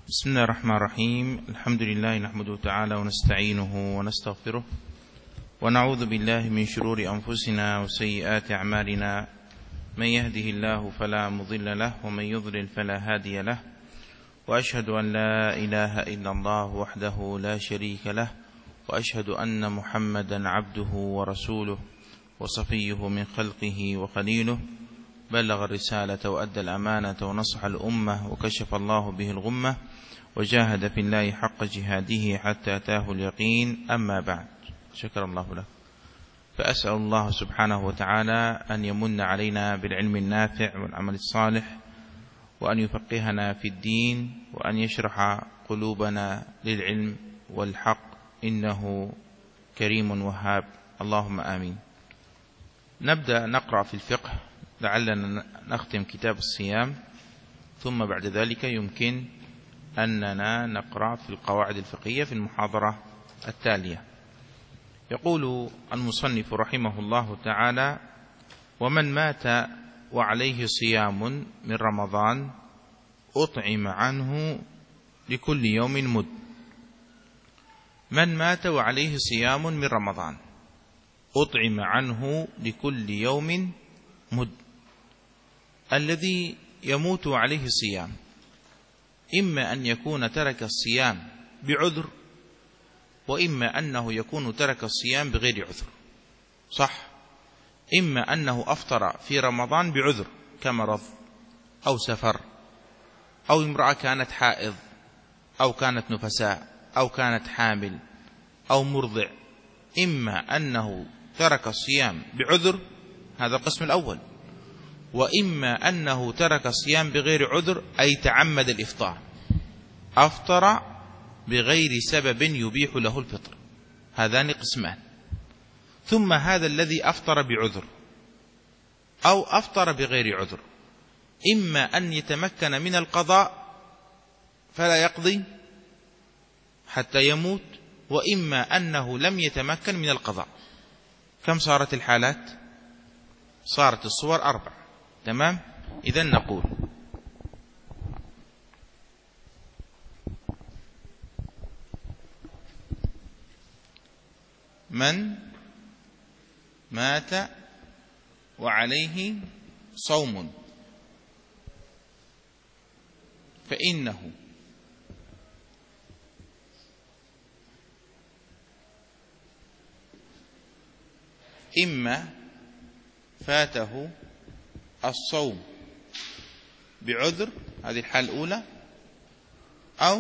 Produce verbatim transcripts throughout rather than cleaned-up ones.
بسم الله الرحمن الرحيم. الحمد لله نحمده تعالى ونستعينه ونستغفره ونعوذ بالله من شرور أنفسنا وسيئات أعمالنا، من يهده الله فلا مضل له ومن يضلل فلا هادي له، وأشهد أن لا إله إلا الله وحده لا شريك له، وأشهد أن محمدا عبده ورسوله وصفيه من خلقه وخليله، بلغ الرسالة وأدى الأمانة ونصح الأمة وكشف الله به الغمة وجاهد في الله حق جهاده حتى أتاه اليقين. أما بعد، شكر الله له. فأسأل الله سبحانه وتعالى أن يمن علينا بالعلم النافع والعمل الصالح، وأن يفقهنا في الدين، وأن يشرح قلوبنا للعلم والحق، إنه كريم وهاب، اللهم آمين. نبدأ نقرأ في الفقه، لعلنا نختم كتاب الصيام، ثم بعد ذلك يمكن أننا نقرأ في القواعد الفقهية في المحاضرة التالية. يقول المصنف رحمه الله تعالى: ومن مات وعليه صيام من رمضان أطعم عنه لكل يوم مد. من مات وعليه صيام من رمضان أطعم عنه لكل يوم مد. الذي يموت عليه الصيام إما أن يكون ترك الصيام بعذر، وإما أنه يكون ترك الصيام بغير عذر. صح، إما أنه أفطر في رمضان بعذر كمرض أو سفر، أو امرأة كانت حائض، أو كانت نفساء، أو كانت حامل، أو مرضع. إما أنه ترك الصيام بعذر، هذا القسم الأول، وإما أنه ترك الصيام بغير عذر، أي تعمد الإفطار، أفطر بغير سبب يبيح له الفطر. هذان قسمان. ثم هذا الذي أفطر بعذر أو أفطر بغير عذر، إما أن يتمكن من القضاء فلا يقضي حتى يموت، وإما أنه لم يتمكن من القضاء. كم صارت الحالات؟ صارت الصور أربع. تمام؟ إذن نقول: من مات وعليه صوم فإنه إما فاته الصوم بعذر، هذه الحالة الأولى، أو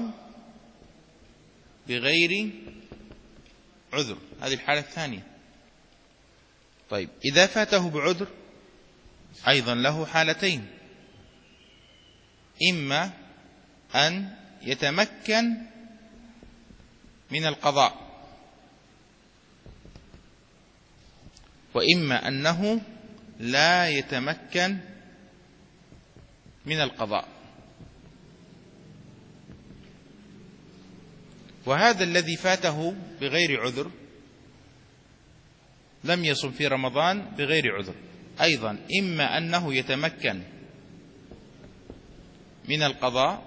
بغير عذر، هذه الحالة الثانية. طيب، إذا فاته بعذر أيضا له حالتين: إما أن يتمكن من القضاء، وإما أنه لا يتمكن من القضاء. وهذا الذي فاته بغير عذر لم يصم في رمضان بغير عذر، أيضا إما أنه يتمكن من القضاء،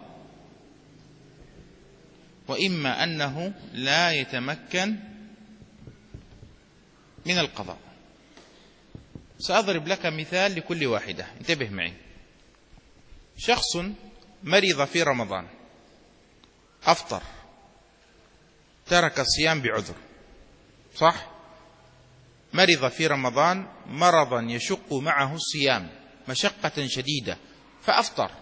وإما أنه لا يتمكن من القضاء. سأضرب لك مثال لكل واحدة، انتبه معي. شخص مرض في رمضان، أفطر، ترك الصيام بعذر. صح؟ مرض في رمضان مرضا يشق معه الصيام مشقة شديدة، فأفطر،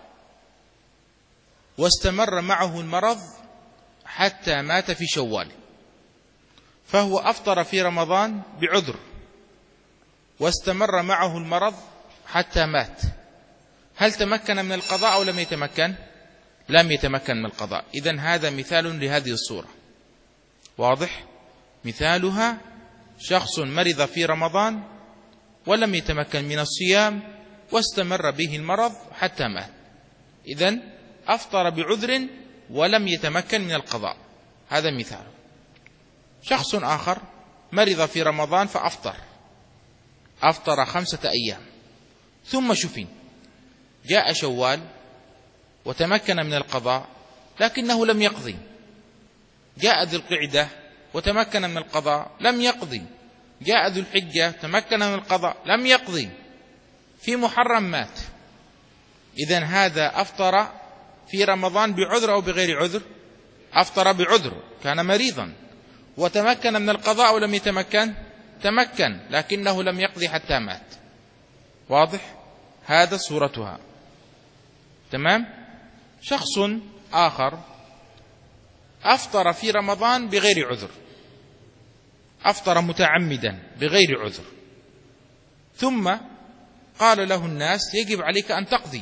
واستمر معه المرض حتى مات في شوال. فهو أفطر في رمضان بعذر، واستمر معه المرض حتى مات. هل تمكن من القضاء أو لم يتمكن؟ لم يتمكن من القضاء. إذن هذا مثال لهذه الصورة. واضح؟ مثالها: شخص مرض في رمضان ولم يتمكن من الصيام، واستمر به المرض حتى مات. إذن أفطر بعذر ولم يتمكن من القضاء، هذا مثال. شخص آخر مرض في رمضان فأفطر، أفطر خمسة أيام، ثم شفي، جاء شوال وتمكن من القضاء، لكنه لم يقضي. جاء ذو القعدة وتمكن من القضاء لم يقضي، جاء ذو الحجة تمكن من القضاء لم يقضي، في محرم مات. إذن هذا أفطر في رمضان بعذر أو بغير عذر؟ أفطر بعذر، كان مريضا وتمكن من القضاء ولم يتمكن؟ تمكن، لكنه لم يقضي حتى مات. واضح؟ هذا صورتها. تمام؟ شخص آخر أفطر في رمضان بغير عذر، أفطر متعمدا بغير عذر، ثم قال له الناس يجب عليك أن تقضي،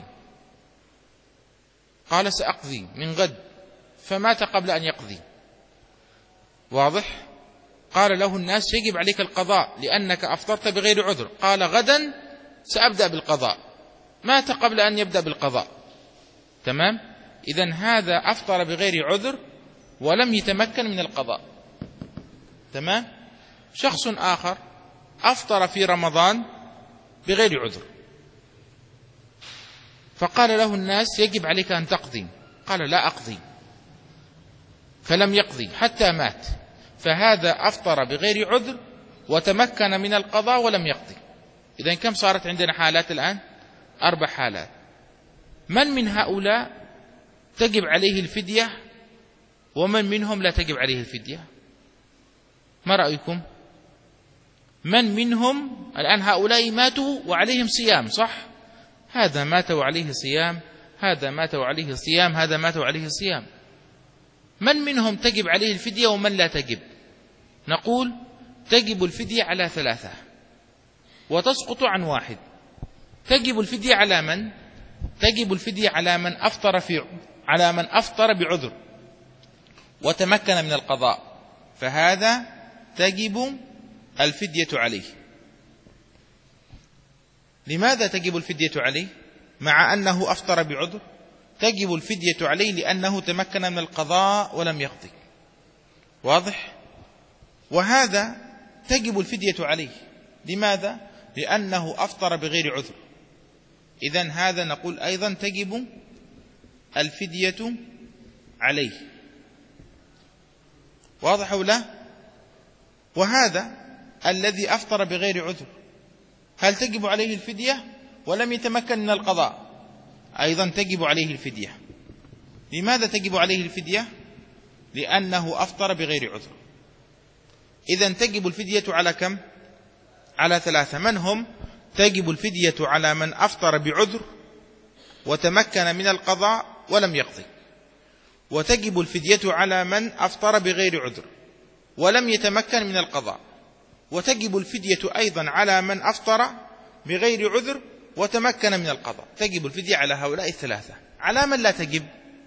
قال سأقضي من غد، فمات قبل أن يقضي. واضح؟ قال له الناس يجب عليك القضاء لأنك أفطرت بغير عذر، قال غدا سأبدأ بالقضاء، مات قبل أن يبدأ بالقضاء. تمام؟ إذن هذا أفطر بغير عذر ولم يتمكن من القضاء. تمام؟ شخص آخر أفطر في رمضان بغير عذر، فقال له الناس يجب عليك أن تقضي، قال لا أقضي، فلم يقضي حتى مات، فهذا أفطر بغير عذر وتمكن من القضاء ولم يقضي. إذن كم صارت عندنا حالات الآن؟ أربع حالات. من من هؤلاء تجب عليه الفدية ومن منهم لا تجب عليه الفدية؟ ما رأيكم؟ من منهم الآن؟ هؤلاء ماتوا وعليهم صيام، صح؟ هذا مات وعليه صيام، هذا مات وعليه صيام، هذا مات وعليه صيام. من منهم تجب عليه الفدية ومن لا تجب؟ نقول تجب الفدية على ثلاثة وتسقط عن واحد. تجب الفدية على من؟ تجب الفدية على من أفطر في على من أفطر بعذر وتمكن من القضاء، فهذا تجب الفدية عليه. لماذا تجب الفدية عليه مع أنه أفطر بعذر؟ تجب الفدية عليه لأنه تمكن من القضاء ولم يقضي. واضح؟ وهذا تجب الفدية عليه، لماذا؟ لأنه أفطر بغير عذر. إذن هذا نقول أيضا تجب الفدية عليه. واضح أو لا؟ وهذا الذي أفطر بغير عذر هل تجب عليه الفدية ولم يتمكن من القضاء؟ أيضا تجب عليه الفدية. لماذا تجب عليه الفدية؟ لأنه أفطر بغير عذر. إذن تجب الفدية على كم؟ على ثلاثة. من هم؟ تجب الفدية على من أفطر بعذر وتمكن من القضاء ولم يقضي، وتجب الفدية على من أفطر بغير عذر ولم يتمكن من القضاء، وتجب الفدية أيضا على من أفطر بغير عذر وتمكن من القضاء. تجب الفدية على هؤلاء الثلاثة. على من لا تجب؟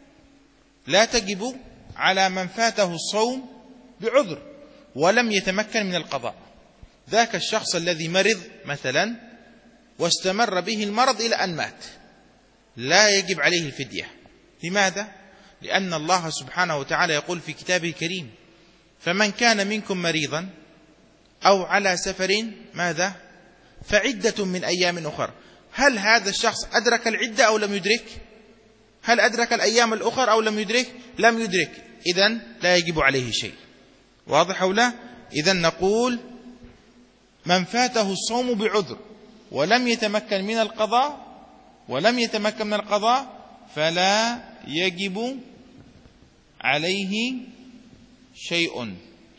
لا تجب على من فاته الصوم بعذر ولم يتمكن من القضاء. ذاك الشخص الذي مرض مثلا واستمر به المرض إلى أن مات، لا يجب عليه الفدية. لماذا؟ لأن الله سبحانه وتعالى يقول في كتابه الكريم: فمن كان منكم مريضا أو على سفر ماذا؟ فعدة من أيام أخر. هل هذا الشخص أدرك العدة أو لم يدرك؟ هل أدرك الأيام الأخر أو لم يدرك؟ لم يدرك. إذن لا يجب عليه شيء. واضح أو لا؟ إذن نقول من فاته الصوم بعذر ولم يتمكن من القضاء ولم يتمكن من القضاء فلا يجب عليه شيء،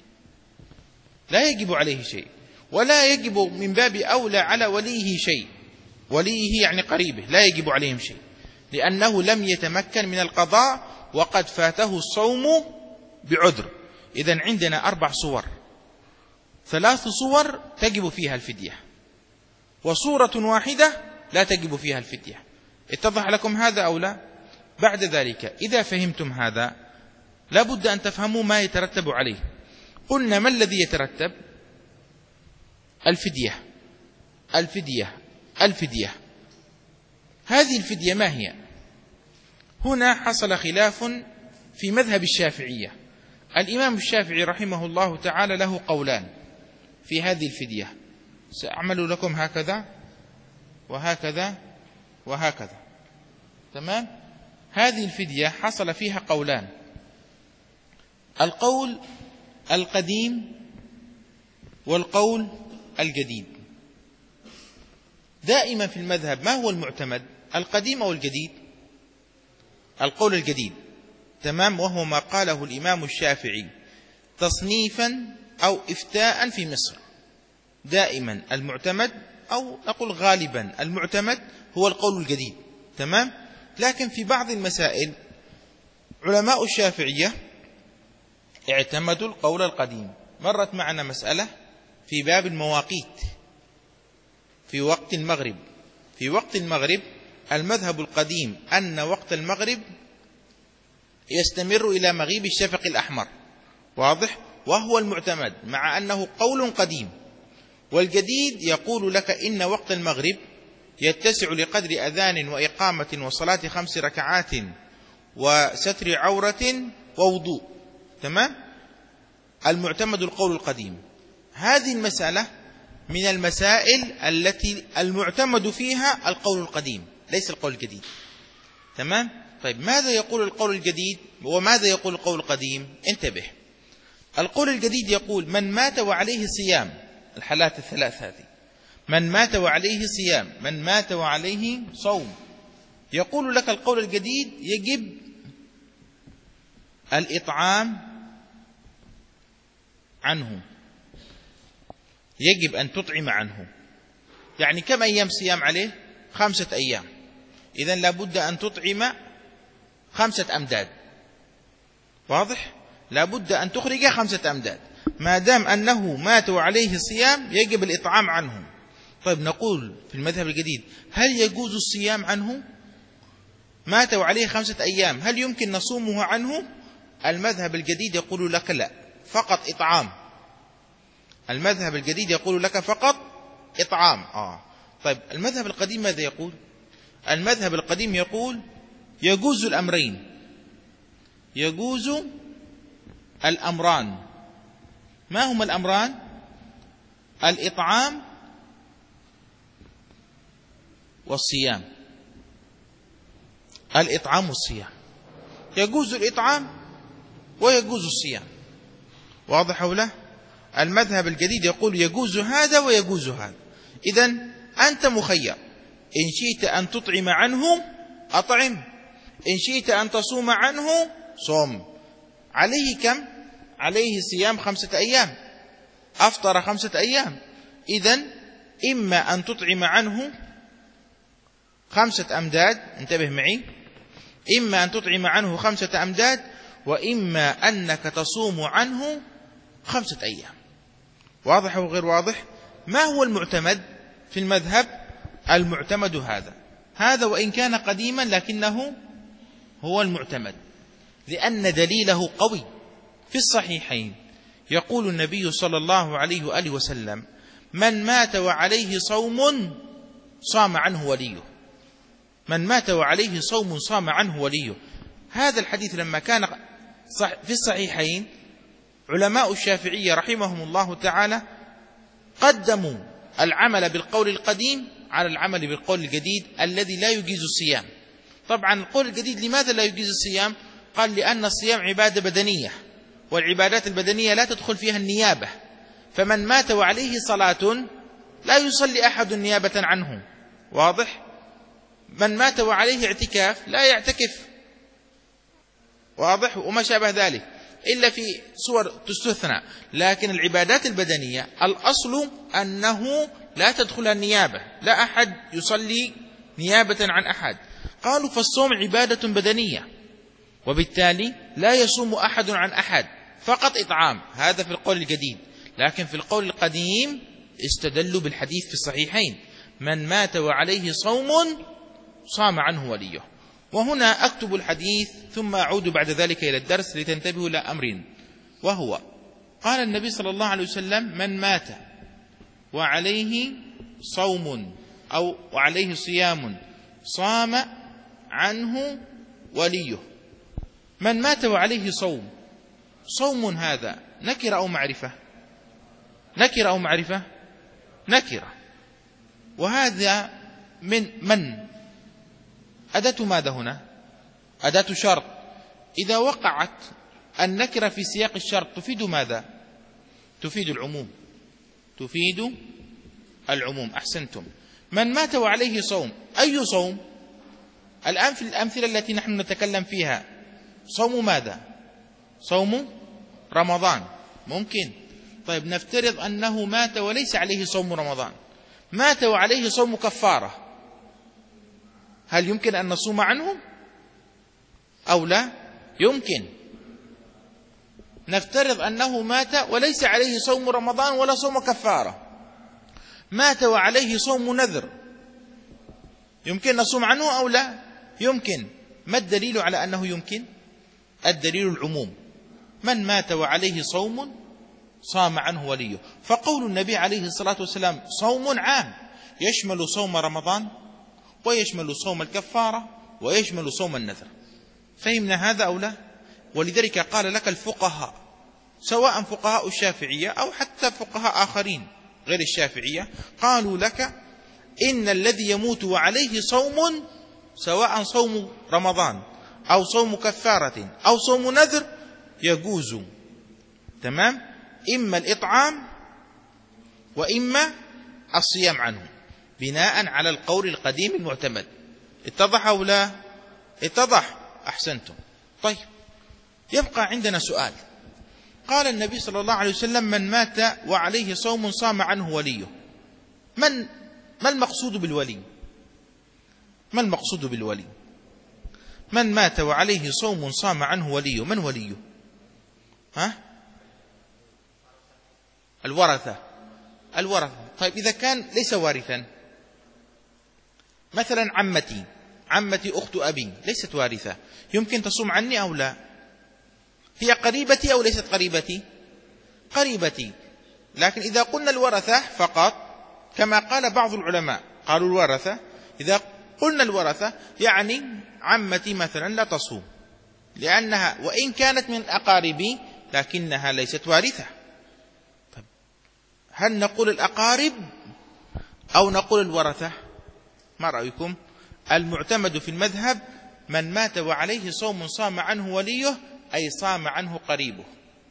لا يجب عليه شيء، ولا يجب من باب أولى على وليه شيء. وليه يعني قريبه لا يجب عليهم شيء، لأنه لم يتمكن من القضاء وقد فاته الصوم بعذر. إذن عندنا أربع صور، ثلاث صور تجب فيها الفدية، وصورة واحدة لا تجب فيها الفدية. اتضح لكم هذا أو لا؟ بعد ذلك إذا فهمتم هذا لابد أن تفهموا ما يترتب عليه. قلنا ما الذي يترتب؟ الفدية الفدية الفدية. هذه الفدية ما هي؟ هنا حصل خلاف في مذهب الشافعية. الإمام الشافعي رحمه الله تعالى له قولان في هذه الفدية. سأعمل لكم هكذا وهكذا وهكذا، تمام؟ هذه الفدية حصل فيها قولان: القول القديم والقول الجديد. دائما في المذهب ما هو المعتمد، القديم أو الجديد؟ القول الجديد، تمام، وهو ما قاله الإمام الشافعي تصنيفا أو إفتاء في مصر. دائما المعتمد، أو نقول غالبا المعتمد، هو القول الجديد، تمام. لكن في بعض المسائل علماء الشافعية اعتمدوا القول القديم. مرت معنا مسألة في باب المواقيت في وقت المغرب. في وقت المغرب المذهب القديم أن وقت المغرب يستمر إلى مغيب الشفق الأحمر، واضح، وهو المعتمد مع أنه قول قديم. والجديد يقول لك إن وقت المغرب يتسع لقدر أذان وإقامة وصلاة خمس ركعات وستر عورة ووضوء، تمام. المعتمد القول القديم. هذه المسألة من المسائل التي المعتمد فيها القول القديم ليس القول الجديد، تمام. طيب ماذا يقول القول الجديد وماذا يقول القول القديم؟ انتبه. القول الجديد يقول: من مات وعليه صيام، الحالات الثلاث هذه، من مات وعليه صيام، من مات وعليه صوم. يقول لك القول الجديد: يجب الإطعام عنه، يجب أن تطعم عنه. يعني كم أيام صيام عليه؟ خمسة أيام، إذن لابد أن تطعم خمسة أمداد، واضح؟ لابد أن تخرج خمسة أمداد. ما دام أنه مات وعليه صيام يجب الإطعام عنه. طيب نقول في المذهب الجديد: هل يجوز الصيام عنه؟ مات وعليه خمسة أيام، هل يمكن نصومه عنه؟ المذهب الجديد يقول لك لا، فقط إطعام. المذهب الجديد يقول لك فقط إطعام. آه. طيب المذهب القديم ماذا يقول؟ المذهب القديم يقول: يجوز الأمرين، يجوز الأمران. ما هما الأمران؟ الإطعام والصيام. الإطعام والصيام، يجوز الإطعام ويجوز الصيام، واضح أو لا؟ المذهب الجديد يقول يجوز هذا ويجوز هذا. إذن أنت مخير، إن شئت أن تطعم عنه أطعم، إن شئت أن تصوم عنه صوم. عليه كم؟ عليه صيام خمسة أيام، أفطر خمسة أيام. إذن إما أن تطعم عنه خمسة أمداد، انتبه معي، إما أن تطعم عنه خمسة أمداد، وإما أنك تصوم عنه خمسة أيام. واضح أو غير واضح؟ ما هو المعتمد في المذهب؟ المعتمد هذا هذا وإن كان قديما لكنه هو المعتمد، لأن دليله قوي. في الصحيحين يقول النبي صلى الله عليه وآله وسلم: من مات وعليه صوم صام عنه وليه. من مات وعليه صوم صام عنه وليه. هذا الحديث لما كان في الصحيحين علماء الشافعية رحمهم الله تعالى قدموا العمل بالقول القديم على العمل بالقول الجديد الذي لا يجيز الصيام. طبعا القول الجديد لماذا لا يجيز الصيام؟ قال: لأن الصيام عبادة بدنية، والعبادات البدنية لا تدخل فيها النيابة، فمن مات وعليه صلاة لا يصلي أحد نيابة عنه، واضح؟ من مات وعليه اعتكاف لا يعتكف، واضح؟ وما شابه ذلك، إلا في صور تستثنى. لكن العبادات البدنية الأصل أنه لا تدخلها النيابة، لا أحد يصلي نيابة عن أحد. قالوا: فالصوم عبادة بدنية، وبالتالي لا يصوم أحد عن أحد، فقط إطعام. هذا في القول الجديد. لكن في القول القديم استدلوا بالحديث في الصحيحين: من مات وعليه صوم صام عنه وليه. وهنا أكتب الحديث ثم أعود بعد ذلك إلى الدرس لتنتبهوا إلى أمر، وهو قال النبي صلى الله عليه وسلم: من مات وعليه صوم أو وعليه صيام صام عنه وليه. من مات وعليه صوم، صوم هذا نكرة أو معرفة؟ نكرة أو معرفة؟ نكرة. وهذا من من أداة ماذا هنا؟ أداة شرط. إذا وقعت النكرة في سياق الشرط تفيد ماذا؟ تفيد العموم، تفيد العموم. أحسنتم. من مات وعليه صوم، أي صوم؟ الآن في الأمثلة التي نحن نتكلم فيها صوم ماذا؟ صوم رمضان ممكن. طيب نفترض أنه مات وليس عليه صوم رمضان، مات وعليه صوم كفارة، هل يمكن أن نصوم عنه أو لا؟ يمكن. نفترض أنه مات وليس عليه صوم رمضان ولا صوم كفارة، مات وعليه صوم نذر، يمكن نصوم عنه أو لا؟ يمكن. ما الدليل على أنه يمكن؟ الدليل العموم. من مات وعليه صوم صام عنه وليه. فقول النبي عليه الصلاة والسلام صوم عام يشمل صوم رمضان ويشمل صوم الكفارة ويشمل صوم النذر. فهمنا هذا أو لا؟ ولذلك قال لك الفقهاء، سواء فقهاء الشافعية أو حتى فقهاء آخرين غير الشافعية، قالوا لك إن الذي يموت وعليه صوم، سواء صوم رمضان أو صوم كفارة أو صوم نذر، يجوز تمام إما الإطعام وإما الصيام عنه، بناء على القول القديم المعتمد. اتضح أو لا؟ اتضح. أحسنتم. طيب يبقى عندنا سؤال. قال النبي صلى الله عليه وسلم من مات وعليه صوم صام عنه وليه. من ما المقصود بالولي؟ ما المقصود بالولي؟ من مات وعليه صوم صام عنه وليه، من وليه؟ ها؟ الورثة. الورثة. طيب إذا كان ليس وارثا، مثلا عمتي، عمتي أخت أبي ليست وارثة، يمكن تصوم عني أو لا؟ هي قريبتي أو ليست قريبتي؟ قريبتي. لكن إذا قلنا الورثة فقط، كما قال بعض العلماء قالوا الورثة، إذا قلنا الورثة يعني عمتي مثلا لا تصوم، لأنها وإن كانت من أقاربي لكنها ليست وارثة. طيب هل نقول الأقارب أو نقول الورثة؟ ما رأيكم؟ المعتمد في المذهب من مات وعليه صوم صام عنه وليه، أي صام عنه قريبه،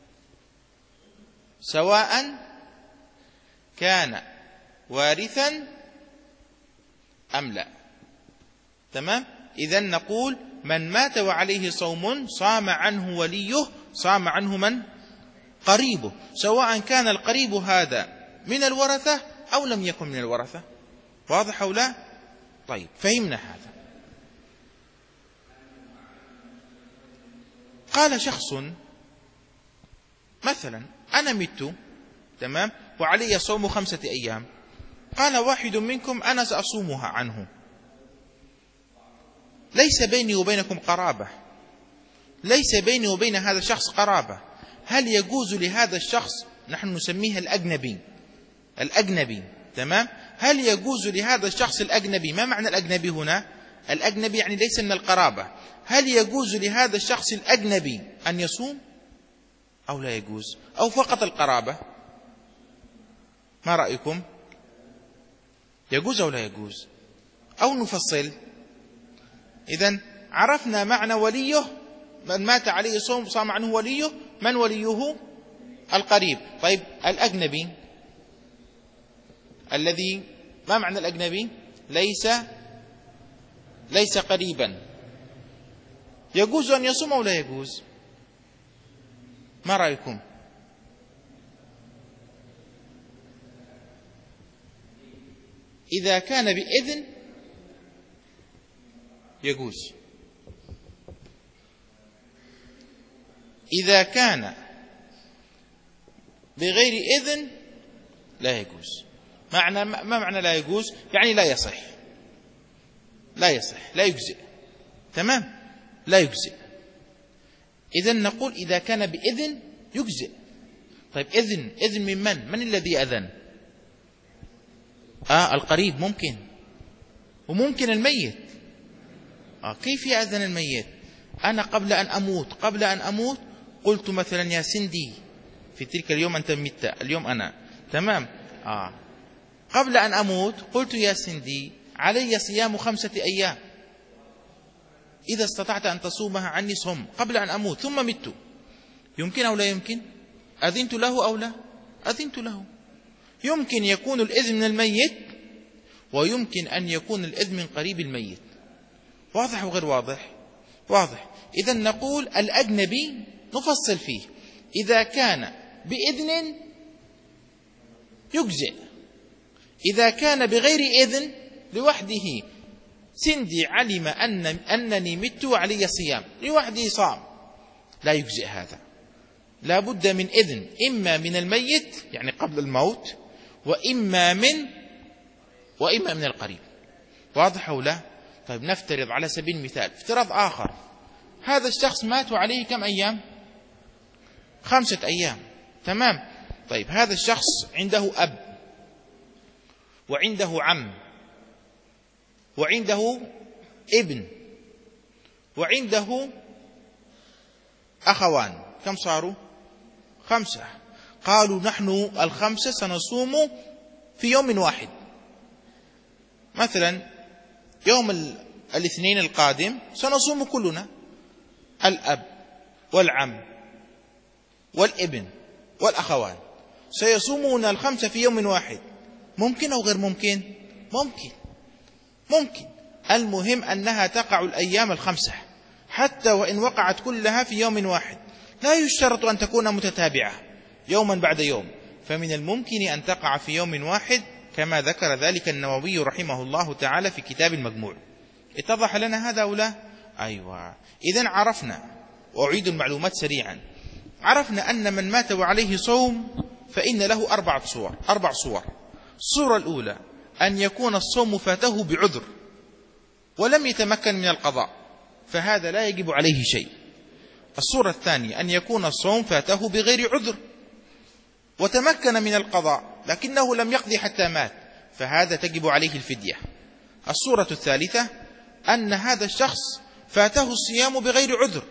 سواء كان وارثا أم لا. تمام؟ إذن نقول من مات وعليه صوم صام عنه وليه، صام عنه من؟ قريبه، سواء كان القريب هذا من الورثة أو لم يكن من الورثة. واضح أو لا؟ طيب فهمنا هذا. قال شخص مثلا أنا مت تمام وعلي صوم خمسة أيام، قال واحد منكم أنا سأصومها عنه، ليس بيني وبينكم قرابة، ليس بيني وبين هذا الشخص قرابة، هل يجوز لهذا الشخص، نحن نسميه الأجنبي، الأجنبي تمام، هل يجوز لهذا الشخص الأجنبي، ما معنى الأجنبي هنا؟ الأجنبي يعني ليس من القرابة، هل يجوز لهذا الشخص الأجنبي أن يصوم أو لا يجوز، أو فقط القرابة؟ ما رأيكم؟ يجوز أو لا يجوز؟ أو نفصل؟ إذن عرفنا معنى وليه، من مات عليه صوم صام عنه وليه، من وليه؟ القريب. طيب الأجنبي الذي، ما معنى الأجنبي؟ ليس ليس قريبا، يجوز أن يصوم أو لا يجوز؟ ما رأيكم؟ إذا كان بإذن يجوز، إذا كان بغير إذن لا يجوز. معنى ما معنى لا يجوز؟ يعني لا يصح، لا يصح، لا يجزئ. تمام؟ لا يجزئ. إذن نقول إذا كان بإذن يجزئ. طيب إذن، إذن من من؟ من الذي أذن؟ آه القريب ممكن، وممكن الميت. آه كيف يأذن الميت؟ أنا قبل أن أموت، قبل أن أموت قلت مثلا يا سندي في تلك اليوم أنت مت، اليوم أنا تمام. آه قبل أن أموت قلت يا سندي علي صيام خمسة أيام، إذا استطعت أن تصومها عني صم قبل أن أموت ثم مت، يمكن أو لا يمكن؟ أذنت له أو لا؟ أذنت له. يمكن يكون الإذن من الميت، ويمكن أن يكون الإذن من قريب الميت. واضح وغير واضح؟ واضح. إذا نقول الأجنبي نفصل فيه، إذا كان بإذن يجزئ، إذا كان بغير إذن لوحده، سندي علم أن أنني مت وعلي صيام، لوحده صام، لا يجزئ هذا، لا بد من إذن، إما من الميت يعني قبل الموت، وإما من وإما من القريب. واضح أو لا؟ طيب نفترض على سبيل المثال افتراض آخر، هذا الشخص مات وعليه كم أيام؟ خمسة أيام، تمام. طيب هذا الشخص عنده أب وعنده عم وعنده ابن وعنده أخوان، كم صاروا؟ خمسة. قالوا نحن الخمسة سنصوم في يوم واحد، مثلا يوم الاثنين القادم سنصوم كلنا، الأب والعم والابن والأخوان سيصومون الخمسة في يوم واحد. ممكن أو غير ممكن؟ ممكن ممكن المهم أنها تقع الأيام الخمسة، حتى وإن وقعت كلها في يوم واحد، لا يشترط أن تكون متتابعة يوما بعد يوم، فمن الممكن أن تقع في يوم واحد، كما ذكر ذلك النووي رحمه الله تعالى في كتاب المجموع. اتضح لنا هذا أو لا؟ أيوة. إذن عرفنا، وأعيد المعلومات سريعا، عرفنا أن من مات وعليه صوم فإن له أربعة صور أربع صور. الصورة الأولى أن يكون الصوم فاته بعذر ولم يتمكن من القضاء، فهذا لا يجب عليه شيء. الصورة الثانية أن يكون الصوم فاته بغير عذر وتمكن من القضاء لكنه لم يقضي حتى مات، فهذا تجب عليه الفدية. الصورة الثالثة أن هذا الشخص فاته الصيام بغير عذر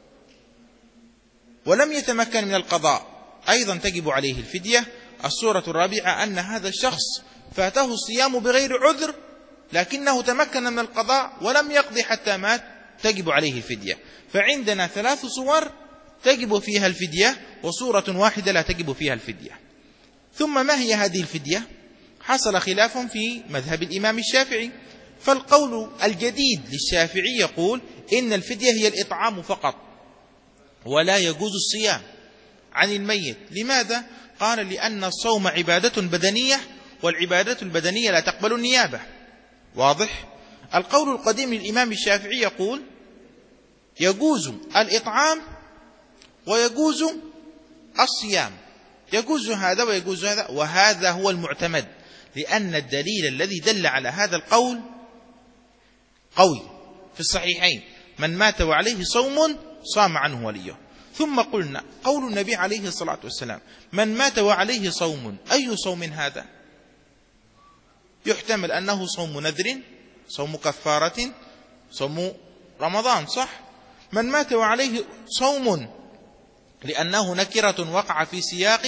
ولم يتمكن من القضاء، أيضا تجب عليه الفدية. الصورة الرابعة أن هذا الشخص فاته الصيام بغير عذر لكنه تمكن من القضاء ولم يقضي حتى مات، تجب عليه الفدية. فعندنا ثلاث صور تجب فيها الفدية، وصورة واحدة لا تجب فيها الفدية. ثم ما هي هذه الفدية؟ حصل خلاف في مذهب الإمام الشافعي، فالقول الجديد للشافعي يقول إن الفدية هي الإطعام فقط، ولا يجوز الصيام عن الميت. لماذا؟ قال لأن الصوم عبادة بدنية، والعبادة البدنية لا تقبل النيابة. واضح؟ القول القديم للإمام الشافعي يقول يجوز الإطعام ويجوز الصيام، يجوز هذا ويجوز هذا، وهذا هو المعتمد، لأن الدليل الذي دل على هذا القول قوي في الصحيحين: من مات وعليه صوم صام عنه وليه. ثم قلنا قول النبي عليه الصلاة والسلام: من مات وعليه صوم، أي صوم هذا؟ يحتمل أنه صوم نذر، صوم كفارة، صوم رمضان، صح؟ من مات وعليه صوم لأنه نكرة وقع في سياق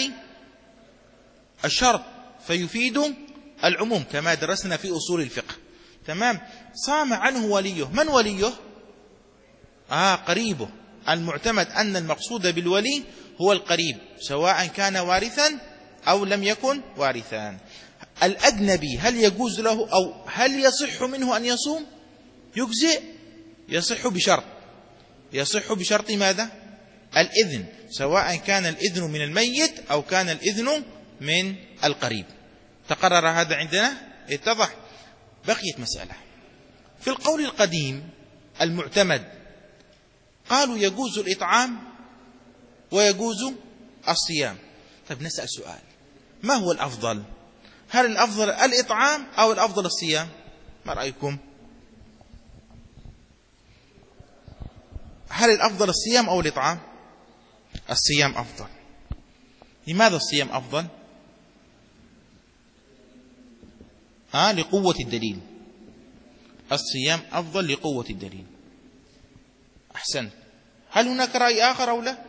الشرط فيفيد العموم كما درسنا في أصول الفقه، تمام؟ صام عنه وليه. من وليه؟ آه قريبه. المعتمد أن المقصود بالولي هو القريب، سواء كان وارثا أو لم يكن وارثا. الأجنبي هل يجوز له أو هل يصح منه أن يصوم؟ يجزئ، يصح بشرط. يصح بشرط ماذا؟ الإذن، سواء كان الإذن من الميت أو كان الإذن من القريب. تقرر هذا عندنا؟ اتضح؟ بقيت مسألة. في القول القديم المعتمد قالوا يجوز الإطعام ويجوز الصيام. طيب نسأل سؤال: ما هو الأفضل؟ هل الأفضل الإطعام أو الأفضل الصيام؟ ما رأيكم؟ هل الأفضل الصيام أو الإطعام؟ الصيام أفضل. لماذا الصيام أفضل؟ ها لقوة الدليل. الصيام أفضل لقوة الدليل. أحسنت. هل هناك رأي آخر أو لا؟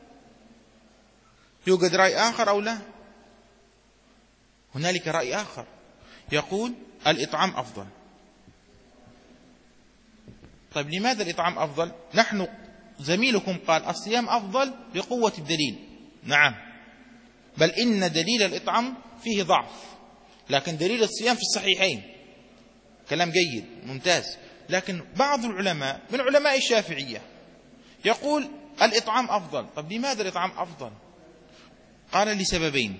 يوجد رأي آخر أو لا؟ هنالك رأي آخر يقول الإطعام أفضل. طيب لماذا الإطعام أفضل؟ نحن زميلكم قال الصيام أفضل لقوة الدليل. نعم، بل إن دليل الإطعام فيه ضعف، لكن دليل الصيام في الصحيحين. كلام جيد ممتاز. لكن بعض العلماء من علماء الشافعية يقول الإطعام أفضل. طب لماذا الإطعام أفضل؟ قال لسببين.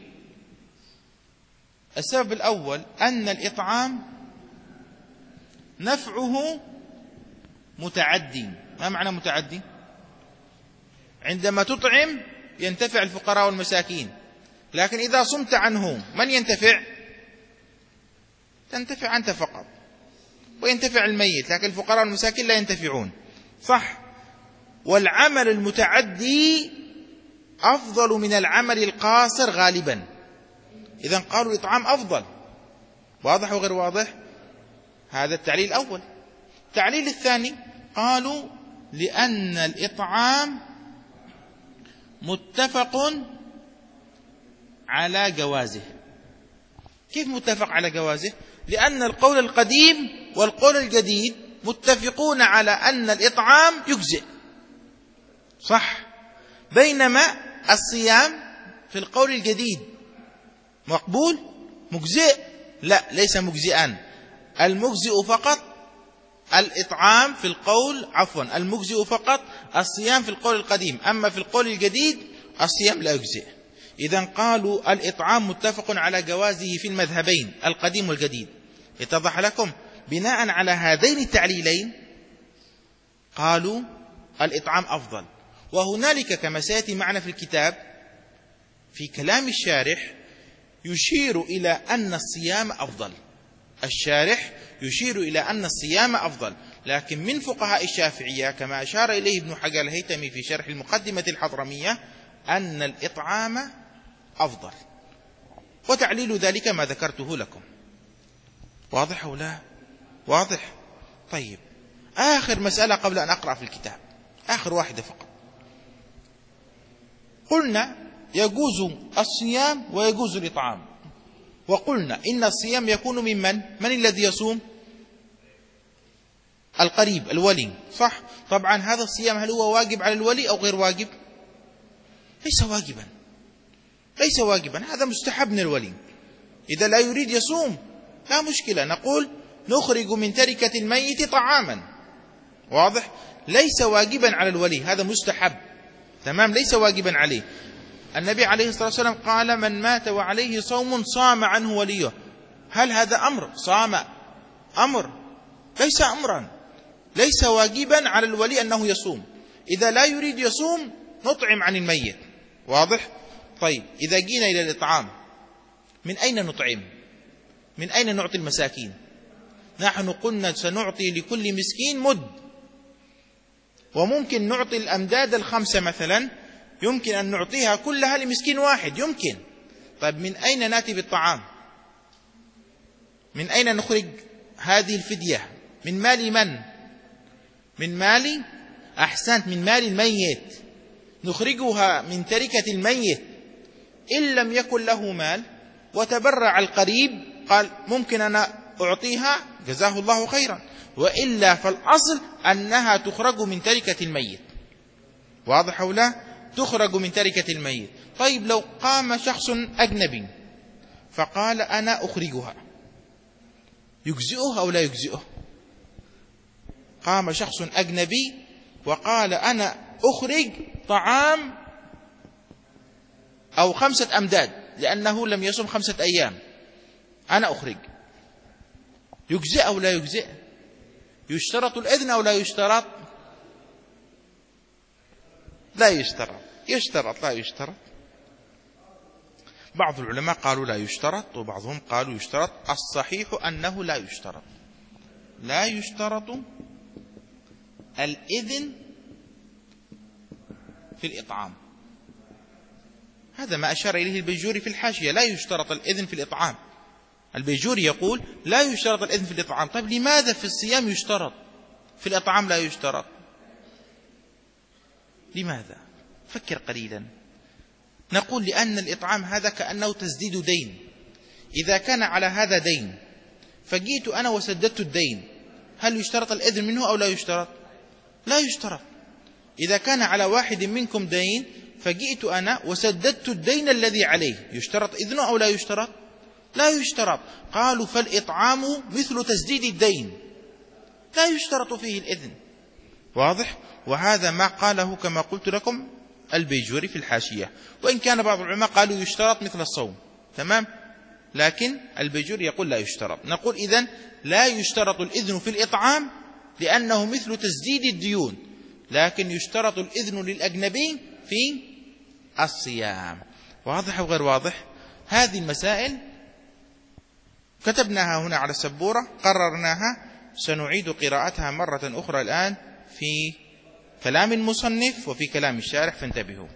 السبب الأول أن الإطعام نفعه متعدي. ما معنى متعدي؟ عندما تطعم ينتفع الفقراء والمساكين، لكن إذا صمت عنه من ينتفع؟ تنتفع أنت فقط، وينتفع الميت، لكن الفقراء والمساكين لا ينتفعون. صح. والعمل المتعدي أفضل من العمل القاصر غالبا. إذن قالوا الإطعام أفضل. واضح وغير واضح؟ هذا التعليل الأول. التعليل الثاني قالوا لأن الإطعام متفق على جوازه. كيف متفق على جوازه؟ لأن القول القديم والقول الجديد متفقون على أن الإطعام يجزئ. صح. بينما الصيام في القول الجديد مقبول مجزئ؟ لا، ليس مجزئا. المجزئ فقط الإطعام في القول عفوا المجزئ فقط الصيام في القول القديم، أما في القول الجديد الصيام لا يجزئ. إذن قالوا الإطعام متفق على جوازه في المذهبين القديم والجديد. يتضح لكم بناء على هذين التعليلين قالوا الإطعام أفضل. وهنالك كما سيأتي معنا في الكتاب في كلام الشارح يشير إلى أن الصيام أفضل. الشارح يشير إلى أن الصيام أفضل، لكن من فقهاء الشافعية كما أشار إليه ابن حجر الهيثمي في شرح المقدمة الحضرمية أن الإطعام أفضل، وتعليل ذلك ما ذكرته لكم. واضح أو لا؟ واضح. طيب، آخر مسألة قبل أن أقرأ في الكتاب، آخر واحدة فقط. قلنا يجوز الصيام ويجوز الإطعام، وقلنا إن الصيام يكون من من؟ من الذي يصوم؟ القريب، الولي. صح. طبعا هذا الصيام هل هو واجب على الولي أو غير واجب؟ ليس واجبا، ليس واجبا، هذا مستحب من الولي. إذا لا يريد يصوم لا مشكلة، نقول نخرج من تركة الميت طعاما. واضح. ليس واجبا على الولي، هذا مستحب. تمام، ليس واجبا عليه. النبي عليه الصلاة والسلام قال من مات وعليه صوم صام عنه وليه. هل هذا أمر؟ صام أمر؟ ليس أمرا، ليس واجبا على الولي أنه يصوم. إذا لا يريد يصوم نطعم عن الميت. واضح. طيب، إذا جينا إلى الإطعام من أين نطعم؟ من أين نعطي المساكين؟ نحن قلنا سنعطي لكل مسكين مد، وممكن نعطي الأمداد الخمسة مثلا، يمكن أن نعطيها كلها لمسكين واحد، يمكن. طيب، من أين نأتي بالطعام؟ من أين نخرج هذه الفدية؟ من مال من؟ من مال أحسنت من مال الميت، نخرجها من تركة الميت. إن لم يكن له مال وتبرع القريب قال ممكن أنا أعطيها، جزاه الله خيرا، وإلا فالأصل أنها تخرج من تركة الميت. واضح أو لا؟ تخرج من تركة الميت. طيب، لو قام شخص أجنبي فقال أنا أخرجها، يجزئه أو لا يجزئه؟ قام شخص أجنبي وقال أنا أخرج طعام أو خمسة أمداد لأنه لم يصم خمسة أيام، أنا أخرج، يجزئ أو لا يجزئ؟ يشترط الإذن أو لا يشترط؟ لا يشترط. يشترط لا يشترط؟ بعض العلماء قالوا لا يشترط، وبعضهم قالوا يشترط. الصحيح أنه لا يشترط، لا يشترط الإذن في الإطعام. هذا ما أشار إليه البيجوري في الحاشية، لا يشترط الإذن في الإطعام. البيجوري يقول لا يشترط الإذن في الإطعام. طيب، لماذا في الصيام يشترط في الإطعام لا يشترط؟ لماذا؟ فكر قليلا. نقول لأن الإطعام هذا كأنه تسديد دين. إذا كان على هذا دين فجيت أنا وسددت الدين، هل يشترط الإذن منه أو لا يشترط؟ لا يشترط. إذا كان على واحد منكم دين فجئت أنا وسددت الدين الذي عليه، يشترط إذنه أو لا يشترط؟ لا يشترط. قالوا فالإطعام مثل تسديد الدين، لا يشترط فيه الإذن. واضح؟ وهذا ما قاله كما قلت لكم البيجوري في الحاشية، وإن كان بعض العلماء قالوا يشترط مثل الصوم. تمام؟ لكن البيجوري يقول لا يشترط. نقول إذن لا يشترط الإذن في الإطعام لأنه مثل تسديد الديون، لكن يشترط الإذن للأجنبي في الصيام. واضح وغير واضح؟ هذه المسائل كتبناها هنا على السبورة، قررناها، سنعيد قراءتها مرة أخرى الآن في كلام المصنف وفي كلام الشارح، فانتبهوا.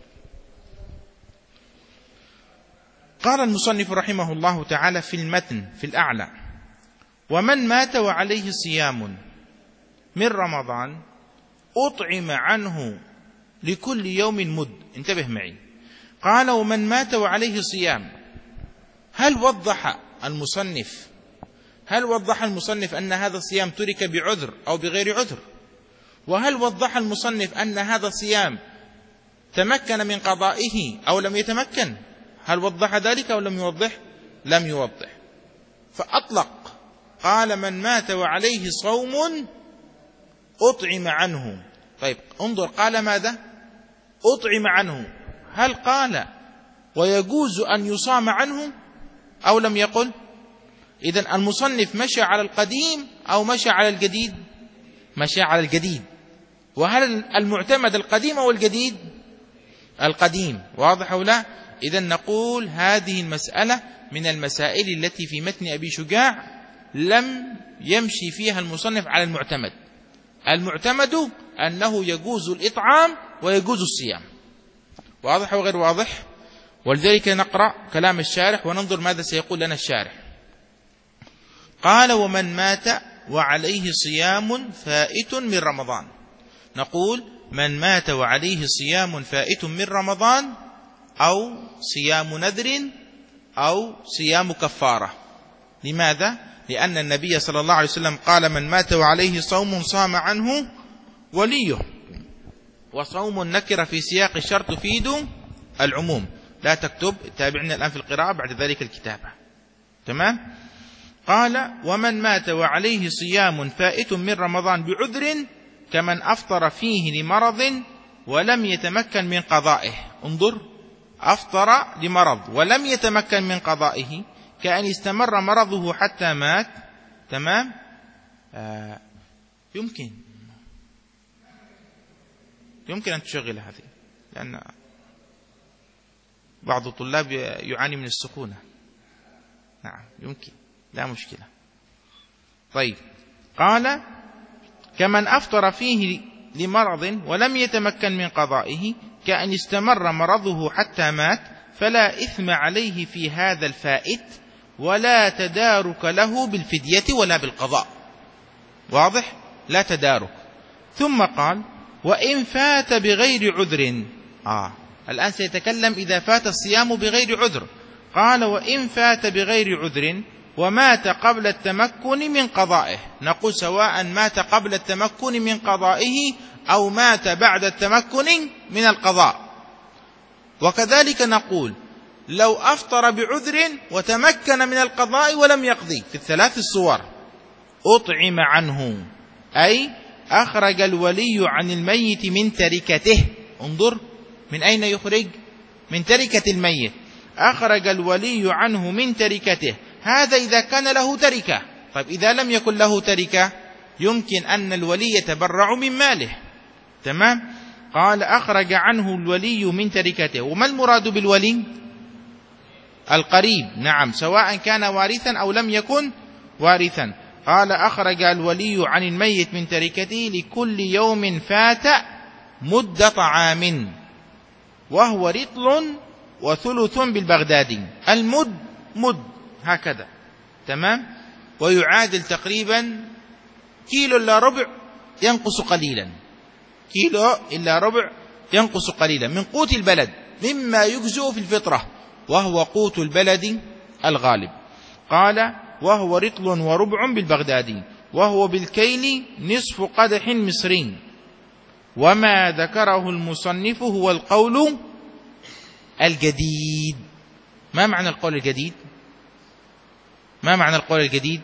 قال المصنف رحمه الله تعالى في المتن في الأعلى: ومن مات وعليه صيام من رمضان أطعم عنه لكل يوم مد. انتبه معي. قال ومن مات وعليه صيام، هل وضح المصنف هل وضح المصنف أن هذا الصيام ترك بعذر أو بغير عذر؟ وهل وضح المصنف أن هذا الصيام تمكن من قضائه أو لم يتمكن؟ هل وضح ذلك أو لم يوضح؟ لم يوضح. فأطلق، قال من مات وعليه صوم أطعم عنه. طيب انظر، قال ماذا؟ أطعم عنه. هل قال ويجوز أن يصام عنه أو لم يقل؟ إذن المصنف مشى على القديم أو مشى على الجديد؟ مشى على الجديد. وهل المعتمد القديم أو الجديد؟ القديم. واضح أو لا؟ إذن نقول هذه المسألة من المسائل التي في متن أبي شجاع لم يمشي فيها المصنف على المعتمد. المعتمد أنه يجوز الإطعام ويجوز الصيام. واضح وغير واضح؟ ولذلك نقرأ كلام الشارح وننظر ماذا سيقول لنا الشارح. قال ومن مات وعليه صيام فائت من رمضان. نقول من مات وعليه صيام فائت من رمضان أو صيام نذر أو صيام كفارة. لماذا؟ لأن النبي صلى الله عليه وسلم قال من مات وعليه صوم صام عنه وليه. وصوم النكرة في سياق الشرط تفيد العموم. لا تكتب، تابعنا الآن في القراءة بعد ذلك الكتابة. تمام؟ قال ومن مات وعليه صيام فائت من رمضان بعذر كمن أفطر فيه لمرض ولم يتمكن من قضائه. انظر، أفطر لمرض ولم يتمكن من قضائه كأن استمر مرضه حتى مات. تمام؟ آه يمكن يمكن أن تشغل هذه، لأن بعض الطلاب يعاني من السخونة. نعم يمكن، لا مشكلة. طيب، قال كمن أفطر فيه لمرض ولم يتمكن من قضائه كأن استمر مرضه حتى مات فلا إثم عليه في هذا الفائت ولا تدارك له بالفدية ولا بالقضاء. واضح؟ لا تدارك. ثم قال وإن فات بغير عذر. آه الآن سيتكلم إذا فات الصيام بغير عذر. قال وإن فات بغير عذر ومات قبل التمكن من قضائه. نقول سواء مات قبل التمكن من قضائه أو مات بعد التمكن من القضاء. وكذلك نقول لو أفطر بعذر وتمكن من القضاء ولم يقضي، في الثلاث الصور أطعم عنه، أي أخرج الولي عن الميت من تركته. انظر، من أين يخرج؟ من تركة الميت. أخرج الولي عنه من تركته. هذا إذا كان له تركة. طيب إذا لم يكن له تركة يمكن أن الولي يتبرع من ماله. تمام؟ قال أخرج عنه الولي من تركته. وما المراد بالولي؟ القريب. نعم، سواء كان وارثا أو لم يكن وارثا. قال أخرج الولي عن الميت من تركته لكل يوم فات مدة طعام وهو رطل وثلث بالبغدادي. المد مد هكذا. تمام؟ ويعادل تقريبا كيلو إلا ربع ينقص قليلا، كيلو إلا ربع ينقص قليلا من قوت البلد مما يجزئ في الفطرة، وهو قوت البلد الغالب. قال وهو رطل وربع بالبغدادي، وهو بالكيل نصف قدح مصري. وما ذكره المصنف هو القول الجديد. ما معنى القول الجديد؟ ما معنى القول الجديد؟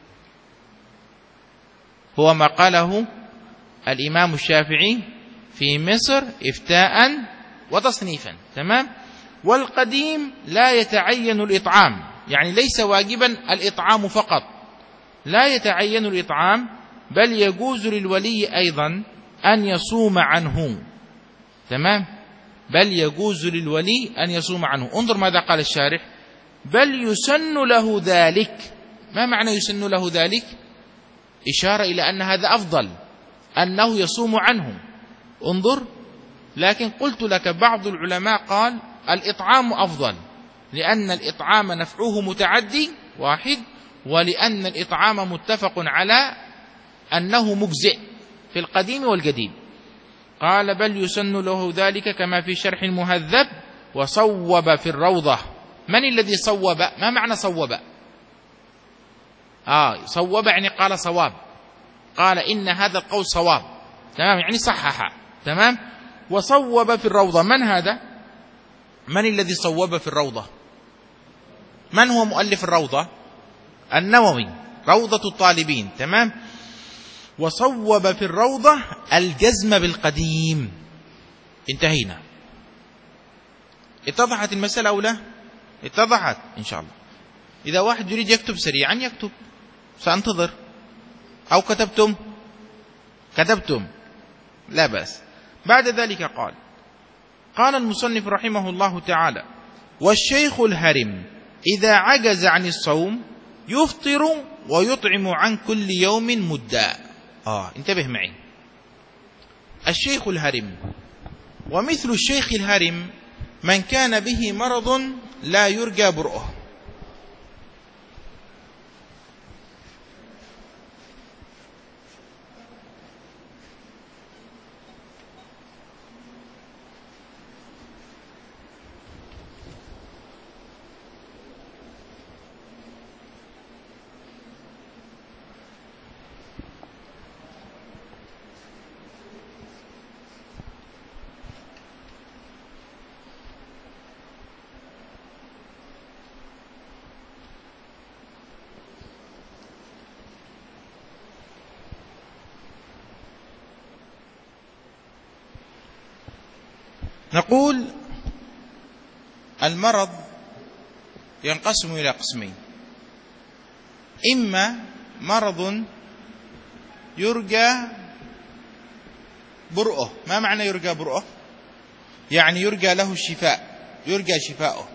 هو ما قاله الإمام الشافعي في مصر إفتاء وتصنيفا. تمام. والقديم لا يتعين الإطعام، يعني ليس واجبا الإطعام فقط، لا يتعين الإطعام، بل يجوز للولي أيضا أن يصوم عنه. تمام. بل يجوز للولي أن يصوم عنه. انظر ماذا قال الشارح: بل يسن له ذلك. ما معنى يسن له ذلك؟ إشارة إلى أن هذا أفضل، أنه يصوم عنه. انظر، لكن قلت لك بعض العلماء قال الإطعام أفضل، لأن الإطعام نفعه متعدي واحد، ولأن الإطعام متفق على أنه مجزئ في القديم والجديد. قال بل يسن له ذلك كما في شرح المهذب، وصوب في الروضة. من الذي صوب؟ ما معنى صوب؟ آه صوب يعني قال صواب، قال إن هذا القول صواب. تمام، يعني صحح. تمام. وصوب في الروضة. من هذا؟ من الذي صوب في الروضة؟ من هو مؤلف الروضة؟ النووي، روضة الطالبين. تمام. وصوب في الروضة الجزم بالقديم. انتهينا. اتضحت المسألة أو لا؟ اتضحت إن شاء الله. إذا واحد يريد يكتب سريعا يكتب، سأنتظر. أو كتبتم كتبتم لا بأس. بعد ذلك قال قال المصنف رحمه الله تعالى: والشيخ الهرم إذا عجز عن الصوم يفطر ويطعم عن كل يوم مدا. آه انتبه معي. الشيخ الهرم، ومثل الشيخ الهرم من كان به مرض لا يرجى برؤه. نقول المرض ينقسم إلى قسمين: إما مرض يرجى برؤه. ما معنى يرجى برؤه؟ يعني يرجى له الشفاء، يرجى شفاؤه.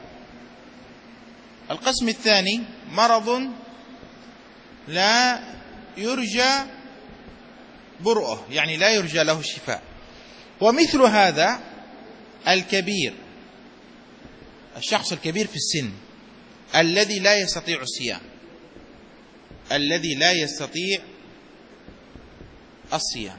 القسم الثاني مرض لا يرجى برؤه، يعني لا يرجى له الشفاء. ومثل هذا الكبير، الشخص الكبير في السن الذي لا يستطيع الصيام، الذي لا يستطيع الصيام،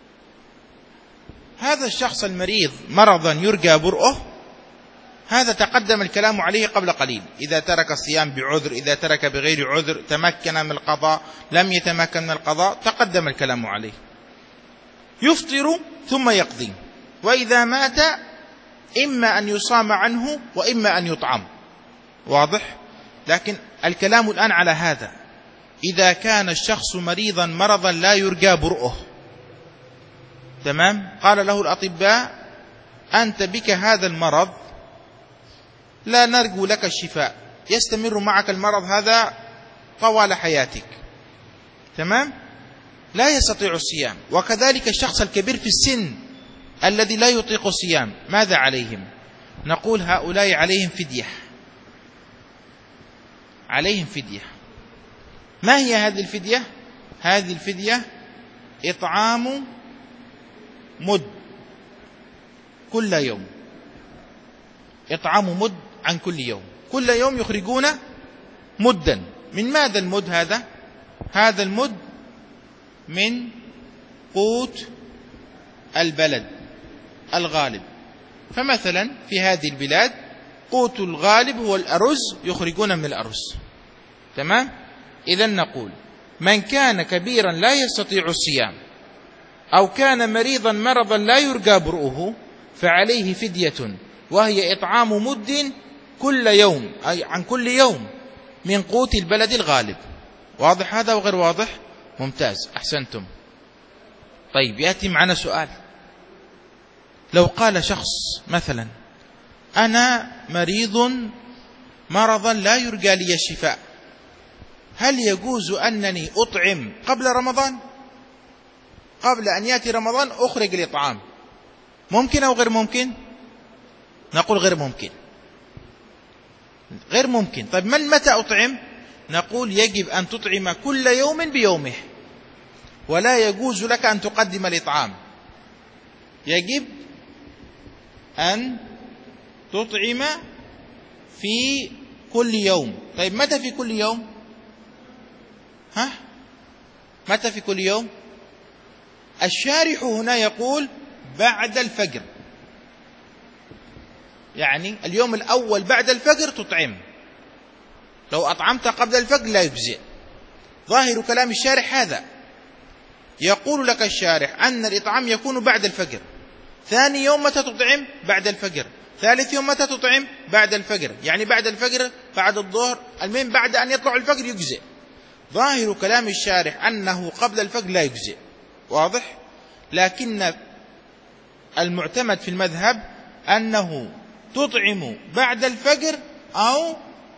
هذا الشخص المريض مرضا يرجى برؤه، هذا تقدم الكلام عليه قبل قليل. إذا ترك الصيام بعذر، إذا ترك بغير عذر، تمكن من القضاء، لم يتمكن من القضاء، تقدم الكلام عليه. يفطر ثم يقضي، وإذا مات إما أن يصام عنه وإما أن يطعم. واضح؟ لكن الكلام الآن على هذا: إذا كان الشخص مريضا مرضا لا يرجى برؤه، تمام، قال له الأطباء: أنت بك هذا المرض لا نرجو لك الشفاء، يستمر معك المرض هذا طوال حياتك، تمام، لا يستطيع الصيام. وكذلك الشخص الكبير في السن الذي لا يطيق الصيام، ماذا عليهم؟ نقول هؤلاء عليهم فدية، عليهم فدية. ما هي هذه الفدية؟ هذه الفدية إطعام مد كل يوم، إطعام مد عن كل يوم، كل يوم يخرجون مدا. من ماذا المد هذا؟ هذا المد من قوت البلد الغالب. فمثلا في هذه البلاد قوت الغالب هو الأرز، يخرجون من الأرز، تمام. إذن نقول من كان كبيرا لا يستطيع الصيام أو كان مريضا مرضا لا يرجى برؤه فعليه فدية وهي إطعام مد كل يوم، أي عن كل يوم، من قوت البلد الغالب. واضح هذا وغير واضح؟ ممتاز، أحسنتم. طيب يأتي معنا سؤال. لو قال شخص مثلا أنا مريض مرضا لا يرجى لي الشفاء، هل يجوز أنني أطعم قبل رمضان؟ قبل أن يأتي رمضان أخرج الإطعام، ممكن أو غير ممكن؟ نقول غير ممكن، غير ممكن. طيب من متى أطعم؟ نقول يجب أن تطعم كل يوم بيومه، ولا يجوز لك أن تقدم الإطعام، يجب أن تطعم في كل يوم. طيب متى في كل يوم؟ ها؟ متى في كل يوم؟ الشارح هنا يقول بعد الفجر، يعني اليوم الأول بعد الفجر تطعم، لو أطعمت قبل الفجر لا يجزئ. ظاهر كلام الشارح هذا، يقول لك الشارح أن الإطعام يكون بعد الفجر. ثاني يوم متى تطعم؟ بعد الفجر. ثالث يوم متى تطعم؟ بعد الفجر، يعني بعد الفجر، بعد الظهر، المهم بعد أن يطلع الفجر يجزئ. ظاهر كلام الشارح أنه قبل الفجر لا يجزئ. واضح؟ لكن المعتمد في المذهب أنه تطعم بعد الفجر أو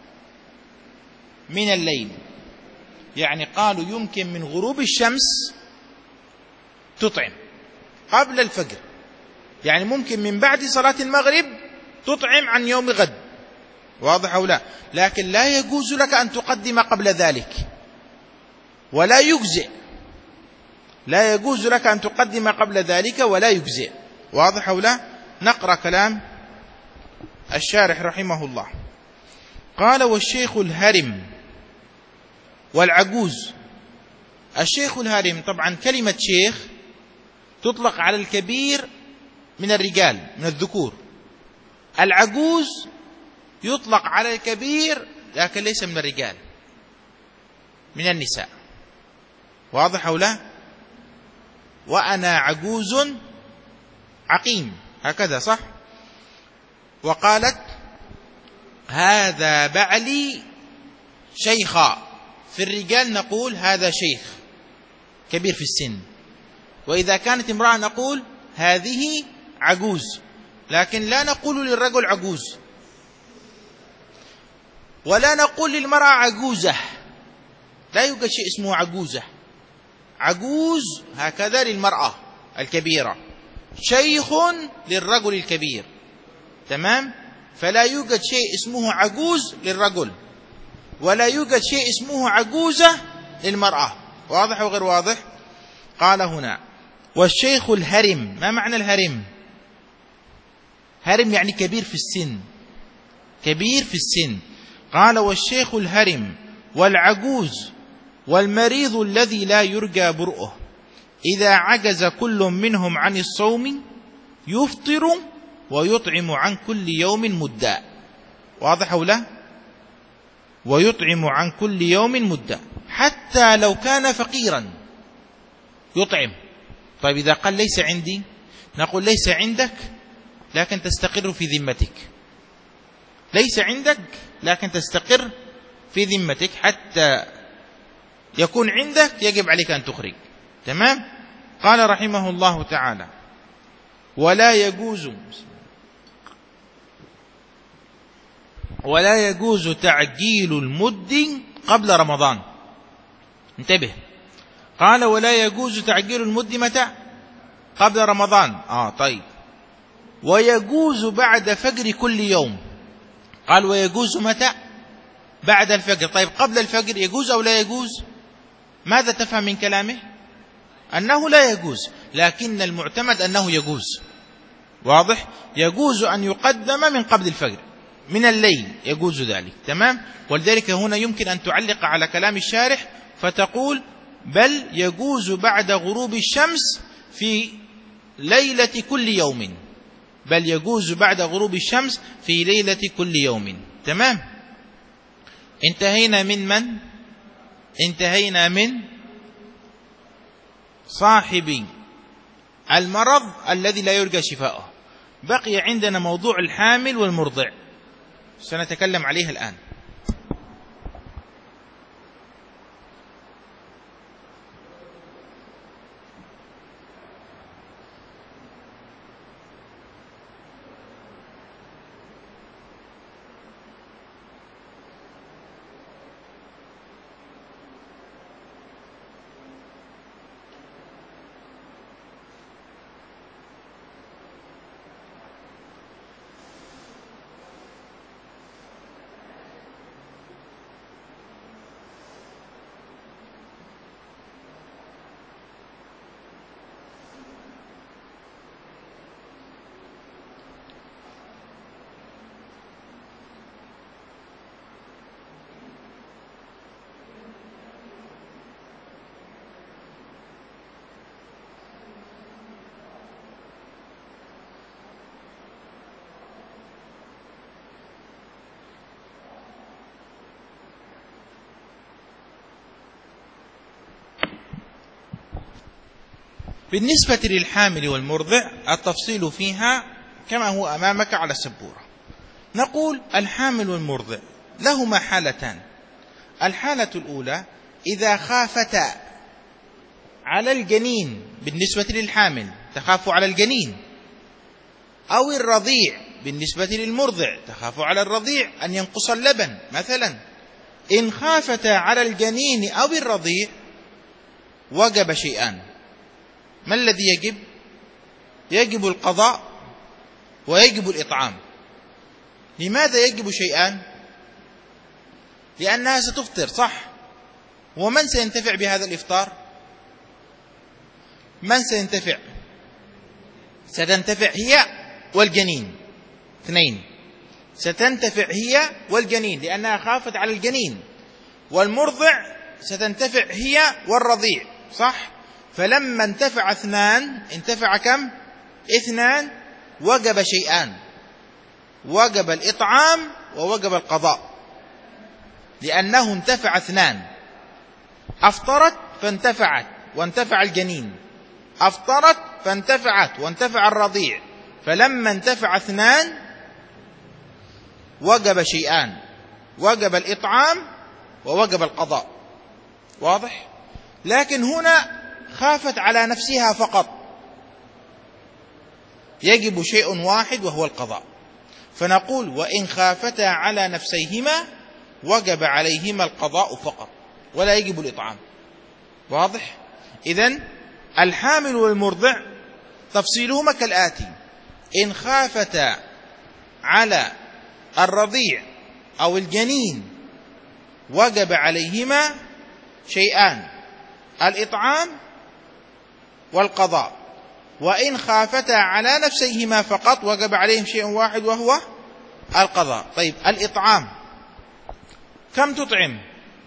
من الليل، يعني قالوا يمكن من غروب الشمس تطعم قبل الفجر، يعني ممكن من بعد صلاة المغرب تطعم عن يوم غد. واضح أو لا؟ لكن لا يجوز لك أن تقدم قبل ذلك، ولا يجزئ، لا يجوز لك أن تقدم قبل ذلك ولا يجزئ. واضح أو لا؟ نقرأ كلام الشارح رحمه الله. قال والشيخ الهرم والعجوز. الشيخ الهرم، طبعا كلمة شيخ تطلق على الكبير من الرجال من الذكور، العجوز يطلق على الكبير لكن ليس من الرجال، من النساء. واضح أو لا؟ وأنا عجوز عقيم، هكذا صح؟ وقالت هذا بعلي شيخا، في الرجال نقول هذا شيخ كبير في السن، وإذا كانت امرأة نقول هذه عجوز، لكن لا نقول للرجل عجوز، ولا نقول للمرأة عجوزة، لا يوجد شيء اسمه عجوزة. عجوز هكذا للمرأة الكبيرة، شيخ للرجل الكبير، تمام؟ فلا يوجد شيء اسمه عجوز للرجل، ولا يوجد شيء اسمه عجوزة للمرأة. واضح وغير واضح؟ قال هنا والشيخ الهرم. ما معنى الهرم؟ هرم يعني كبير في السن، كبير في السن. قال والشيخ الهرم والعجوز والمريض الذي لا يرجى برؤه إذا عجز كل منهم عن الصوم يفطر ويطعم عن كل يوم مدا. واضح أو لا؟ ويطعم عن كل يوم مدا، حتى لو كان فقيرا يطعم. طيب إذا قال ليس عندي، نقول ليس عندك لكن تستقر في ذمتك، ليس عندك لكن تستقر في ذمتك، حتى يكون عندك يجب عليك أن تخرج. تمام؟ قال رحمه الله تعالى ولا يجوز ولا يجوز تعجيل المد قبل رمضان. انتبه، قال ولا يجوز تعجيل المد متى؟ قبل رمضان. آه طيب. ويجوز بعد فجر كل يوم. قال ويجوز متى؟ بعد الفجر. طيب قبل الفجر يجوز أو لا يجوز؟ ماذا تفهم من كلامه؟ أنه لا يجوز، لكن المعتمد أنه يجوز. واضح؟ يجوز أن يقدم من قبل الفجر، من الليل يجوز ذلك. تمام؟ ولذلك هنا يمكن أن تعلق على كلام الشارح فتقول بل يجوز بعد غروب الشمس في ليلة كل يوم، بل يجوز بعد غروب الشمس في ليلة كل يوم. تمام؟ انتهينا من من؟ انتهينا من صاحب المرض الذي لا يرجى شفاؤه. بقي عندنا موضوع الحامل والمرضع، سنتكلم عليه الآن. بالنسبة للحامل والمرضع التفصيل فيها كما هو أمامك على السبورة. نقول الحامل والمرضع لهما حالتان. الحالة الأولى إذا خافتا على الجنين، بالنسبة للحامل تخاف على الجنين، أو الرضيع بالنسبة للمرضع تخاف على الرضيع أن ينقص اللبن مثلا. إن خافتا على الجنين أو الرضيع وجب شيئان. ما الذي يجب؟ يجب القضاء ويجب الإطعام. لماذا يجب شيئان؟ لأنها ستفطر، صح؟ ومن سينتفع بهذا الإفطار؟ من سينتفع؟ ستنتفع هي والجنين، اثنين. ستنتفع هي والجنين لأنها خافت على الجنين، والمرضع ستنتفع هي والرضيع، صح؟ فلما انتفع اثنان انتفع كم؟ اثنان. وجب شيئان، وجب الإطعام ووجب القضاء، لأنه انتفع اثنان. أفطرت فانتفعت وانتفع الجنين، أفطرت فانتفعت وانتفع الرضيع. فلما انتفع اثنان وجب شيئان، وجب الإطعام ووجب القضاء. واضح؟ لكن هنا خافت على نفسها فقط، يجب شيء واحد وهو القضاء. فنقول وإن خافتا على نفسيهما وجب عليهما القضاء فقط ولا يجب الإطعام. واضح؟ إذن الحامل والمرضع تفصيلهما كالآتي: إن خافتا على الرضيع أو الجنين وجب عليهما شيئان: الإطعام والقضاء. وإن خافتا على نفسيهما فقط وجب عليهم شيء واحد وهو القضاء. طيب، الإطعام كم تطعم؟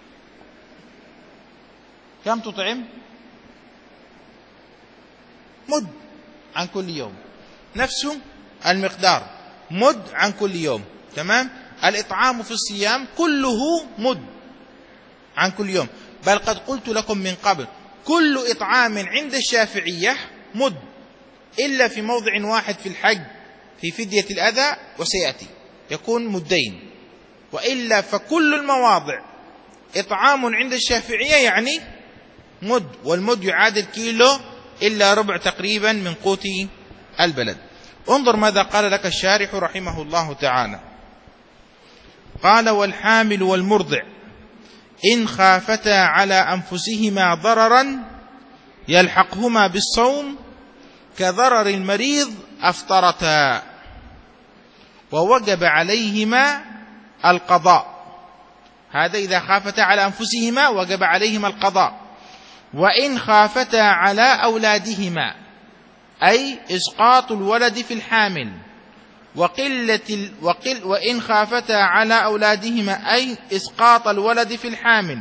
كم تطعم؟ مد عن كل يوم، نفس المقدار، مد عن كل يوم. تمام؟ الإطعام في الصيام كله مد عن كل يوم، بل قد قلت لكم من قبل كل إطعام عند الشافعية مد، إلا في موضع واحد في الحج في فدية الأذى وسيأتي يكون مدين، وإلا فكل المواضع إطعام عند الشافعية يعني مد، والمد يعادل كيلو إلا ربع تقريبا من قوت البلد. انظر ماذا قال لك الشارح رحمه الله تعالى. قال: والحامل والمرضع إن خافتا على أنفسهما ضررا يلحقهما بالصوم كضرر المريض أفطرتا، ووجب عليهما القضاء. هذا إذا خافتا على أنفسهما وجب عليهما القضاء. وإن خافتا على أولادهما، أي إسقاط الولد في الحامل، وقلة وقل وإن خافتا على أولادهما أي إسقاط الولد في الحامل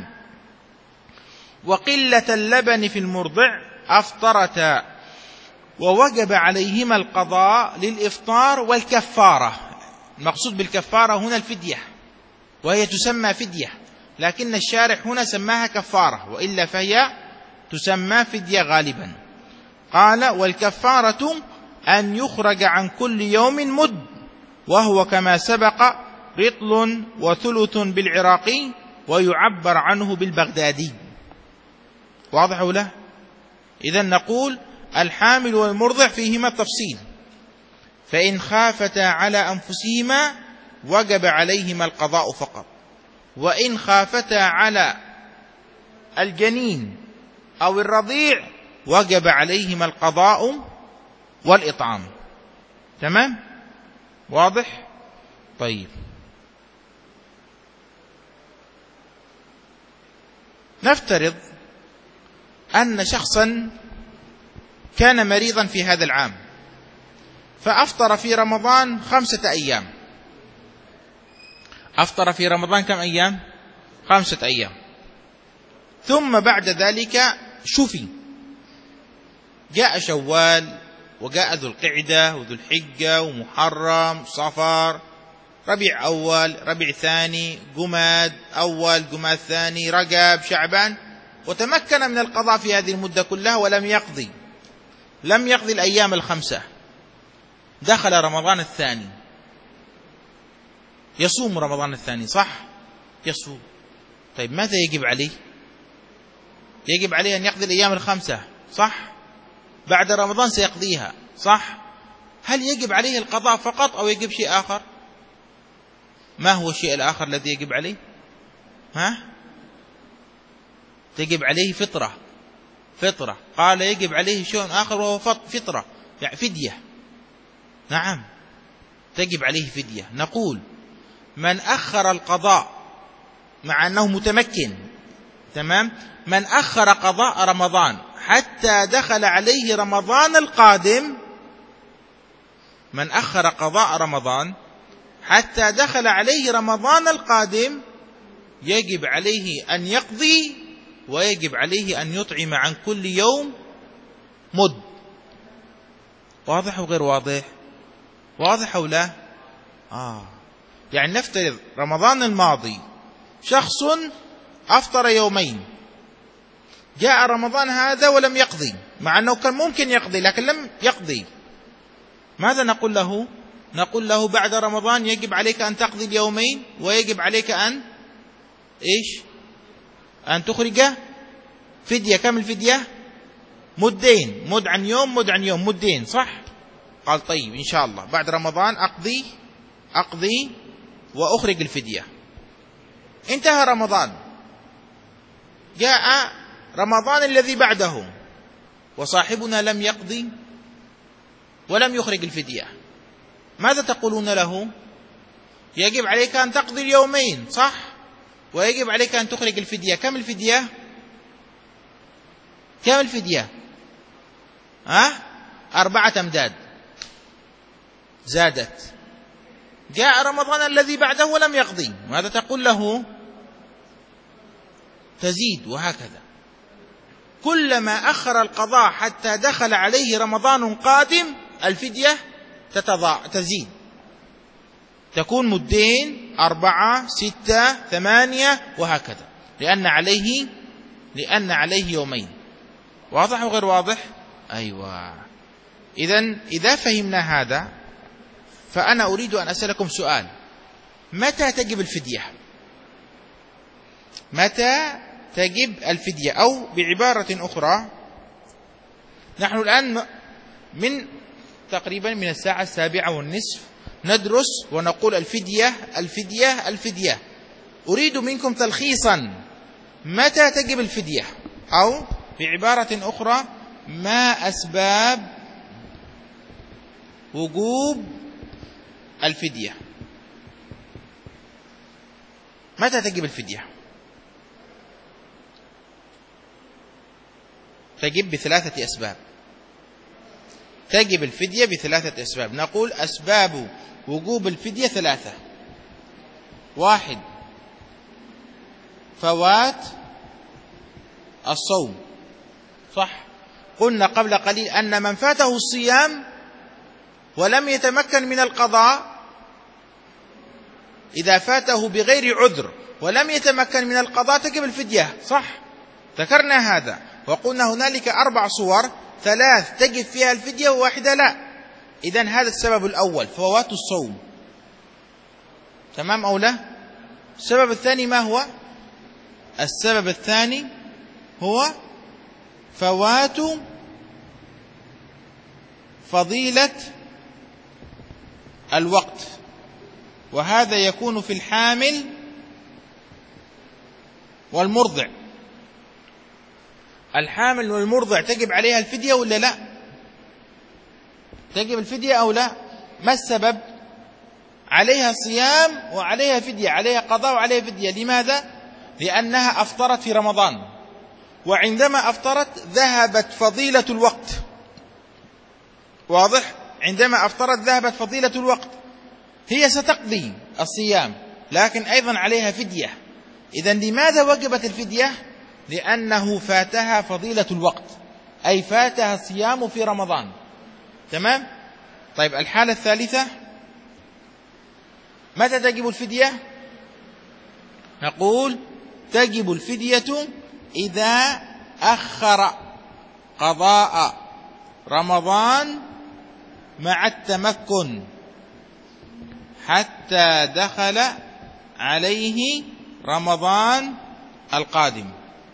وقلة اللبن في المرضع أفطرتا، ووجب عليهما القضاء للإفطار والكفارة. المقصود بالكفارة هنا الفدية، وهي تسمى فدية، لكن الشارح هنا سماها كفارة، وإلا فهي تسمى فدية غالبا. قال والكفارة أن يخرج عن كل يوم مد، وهو كما سبق رطل وثلث بالعراقي، ويعبر عنه بالبغدادي. واضح ولا؟ إذن نقول الحامل والمرضع فيهما تفصيل، فإن خافتا على أنفسهما وجب عليهما القضاء فقط، وإن خافتا على الجنين أو الرضيع وجب عليهما القضاء والإطعام. تمام؟ واضح؟ طيب، نفترض أن شخصا كان مريضا في هذا العام فأفطر في رمضان خمسة أيام. أفطر في رمضان كم أيام؟ خمسة أيام. ثم بعد ذلك شفي، جاء شوال وجاء ذو القعدة وذو الحجة ومحرم صفر ربيع أول ربيع ثاني جماد أول جماد ثاني رجب شعبان، وتمكن من القضاء في هذه المدة كلها ولم يقضي لم يقضي الأيام الخمسة. دخل رمضان الثاني، يصوم رمضان الثاني صح؟ يصوم. طيب ماذا يجب عليه؟ يجب عليه أن يقضي الأيام الخمسة صح؟ بعد رمضان سيقضيها صح؟ هل يجب عليه القضاء فقط أو يجب شيء آخر؟ ما هو الشيء الآخر الذي يجب عليه؟ ها؟ تجب عليه فطرة. فطرة قال يجب عليه شيء آخر وهو فطرة، يعني فدية. نعم تجب عليه فدية. نقول من أخر القضاء مع أنه متمكن، تمام، من أخر قضاء رمضان حتى دخل عليه رمضان القادم، من أخر قضاء رمضان حتى دخل عليه رمضان القادم يجب عليه أن يقضي، ويجب عليه أن يطعم عن كل يوم مد. واضح وغير واضح؟ واضح أو لا؟ آه. يعني نفترض رمضان الماضي شخص أفطر يومين، جاء رمضان هذا ولم يقضي، مع أنه كان ممكن يقضي لكن لم يقضي. ماذا نقول له؟ نقول له بعد رمضان يجب عليك أن تقضي اليومين، ويجب عليك أن إيش؟ أن تخرج فدية. كم الفدية؟ مدين، مد عن يوم مد عن يوم، مدين صح؟ قال طيب إن شاء الله بعد رمضان أقضي أقضي وأخرج الفدية. انتهى رمضان، جاء رمضان الذي بعده وصاحبنا لم يقضي ولم يخرج الفدية. ماذا تقولون له؟ يجب عليك أن تقضي اليومين صح؟ ويجب عليك أن تخرج الفدية. كم الفدية؟ كم الفدية؟ ها؟ أربعة أمداد زادت. جاء رمضان الذي بعده ولم يقضي، ماذا تقول له؟ تزيد. وهكذا كلما أخر القضاء حتى دخل عليه رمضان قادم الفدية تتضاع تزيد، تكون مدين أربعة ستة ثمانية وهكذا، لأن عليه لأن عليه يومين. واضح وغير واضح؟ أيوة. إذن إذا فهمنا هذا فأنا أريد أن أسألكم سؤال: متى تجب الفدية؟ متى تجب الفدية؟ أو بعبارة أخرى، نحن الآن من تقريبا من الساعة السابعة والنصف ندرس ونقول الفدية الفدية الفدية. أريد منكم تلخيصا متى تجب الفدية، أو بعبارة أخرى ما أسباب وجوب الفدية؟ متى تجب الفدية؟ تجب بثلاثة أسباب. تجب الفدية بثلاثة أسباب. نقول أسباب وجوب الفدية ثلاثة: واحد، فوات الصوم، صح؟ قلنا قبل قليل أن من فاته الصيام ولم يتمكن من القضاء، إذا فاته بغير عذر ولم يتمكن من القضاء تجب الفدية، صح؟ ذكرنا هذا وقلنا هنالك أربع صور ثلاث تجب فيها الفدية وواحدة لا. إذن هذا السبب الأول فوات الصوم، تمام أو لا؟ السبب الثاني ما هو؟ السبب الثاني هو فوات فضيلة الوقت، وهذا يكون في الحامل والمرضع. الحامل والمرضع تجب عليها الفدية ولا لا؟ تجب الفدية أو لا؟ ما السبب؟ عليها صيام وعليها فدية، عليها قضاء وعليها فدية. لماذا؟ لأنها أفطرت في رمضان، وعندما أفطرت ذهبت فضيلة الوقت. واضح؟ عندما أفطرت ذهبت فضيلة الوقت. هي ستقضي الصيام لكن أيضا عليها فدية. إذن لماذا وجبت الفدية؟ لأنه فاتها فضيلة الوقت، أي فاتها الصيام في رمضان. تمام؟ طيب الحالة الثالثة متى تجب الفدية؟ نقول تجب الفدية إذا أخر قضاء رمضان مع التمكن حتى دخل عليه رمضان القادم.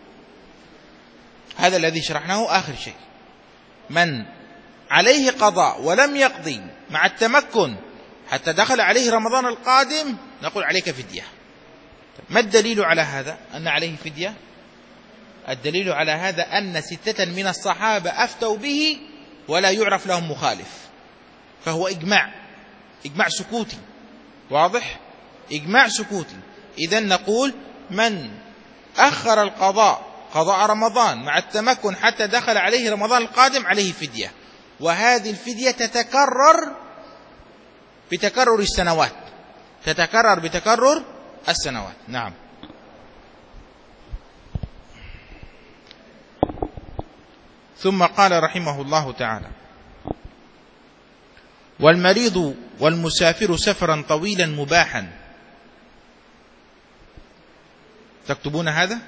هذا الذي شرحناه آخر شيء. من عليه قضاء ولم يقضي مع التمكن حتى دخل عليه رمضان القادم نقول عليك فدية. ما الدليل على هذا أن عليه فدية؟ الدليل على هذا أن ستة من الصحابة أفتوا به ولا يعرف لهم مخالف، فهو إجماع، إجماع سكوتي. واضح؟ إجماع سكوتي. إذن نقول من أخر القضاء قضاء رمضان مع التمكن حتى دخل عليه رمضان القادم عليه فدية، وهذه الفدية تتكرر بتكرر السنوات، تتكرر بتكرر السنوات. نعم. ثم قال رحمه الله تعالى: والمريض والمسافر سفرا طويلا مباحا. تكتبون هذا؟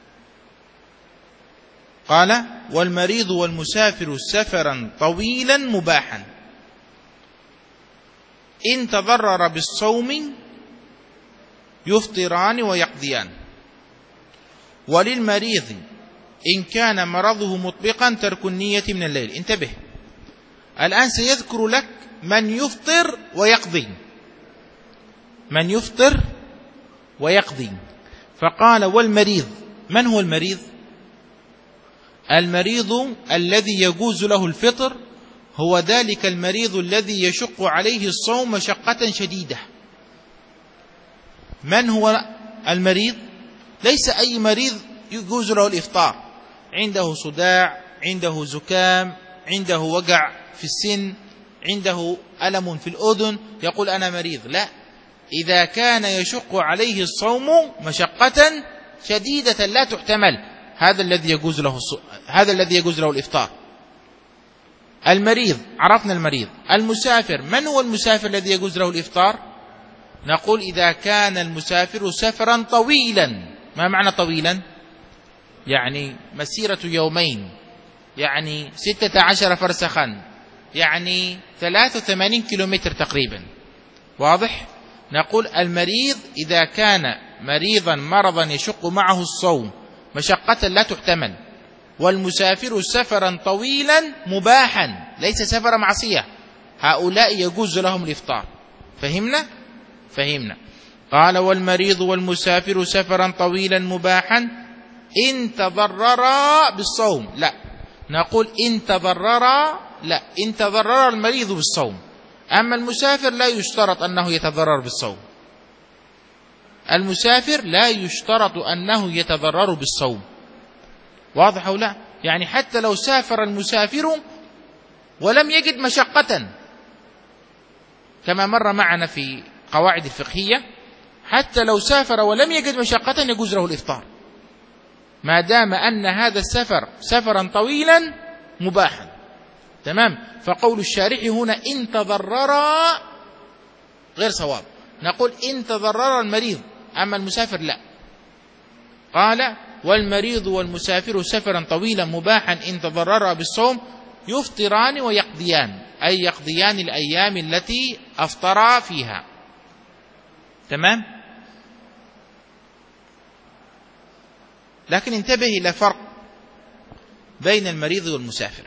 قال: والمريض والمسافر سفرا طويلا مباحا إن تضرر بالصوم يفطران ويقضيان، وللمريض إن كان مرضه مطبقا ترك النية من الليل. انتبه، الآن سيذكر لك من يفطر ويقضي، من يفطر ويقضي. فقال: والمريض. من هو المريض؟ المريض الذي يجوز له الفطر هو ذلك المريض الذي يشق عليه الصوم مشقة شديدة. من هو المريض؟ ليس أي مريض يجوز له الإفطار، عنده صداع، عنده زكام، عنده وجع في السن، عنده ألم في الأذن يقول أنا مريض. لا، إذا كان يشق عليه الصوم مشقة شديدة لا تحتمل، هذا الذي يجوز له هذا الذي يجوز له الإفطار. المريض، عرفنا المريض. المسافر، من هو المسافر الذي يجوز له الإفطار؟ نقول إذا كان المسافر سفرا طويلا. ما معنى طويلا؟ يعني مسيرة يومين، يعني ستة عشر فرسخا، يعني ثلاثة وثمانين كيلومتر تقريبا. واضح؟ نقول المريض إذا كان مريضا مرضا يشق معه الصوم مشقة لا تحتمل. والمسافر سفرا طويلا مباحا، ليس سفر معصية، هؤلاء يجوز لهم الإفطار. فهمنا؟ فهمنا. قال: والمريض والمسافر سفرا طويلا مباحا إن تضررا بالصوم. لا، نقول إن تضررا، لا، إن تضرر المريض بالصوم. أما المسافر لا يشترط أنه يتضرر بالصوم. المسافر لا يشترط أنه يتضرر بالصوم. واضح أو لا؟ يعني حتى لو سافر المسافر ولم يجد مشقة، كما مر معنا في قواعد الفقهية، حتى لو سافر ولم يجد مشقة يجوز له الإفطار، ما دام أن هذا السفر سفرا طويلا مباحا. تمام؟ فقول الشارح هنا إن تضرر غير صواب، نقول إن تضرر المريض، أما المسافر لا. قال: والمريض والمسافر سفرا طويلا مباحا إن تضرر بالصوم يفطران ويقضيان، أي يقضيان الأيام التي أفطرا فيها. تمام؟ لكن انتبه إلى فرق بين المريض والمسافر.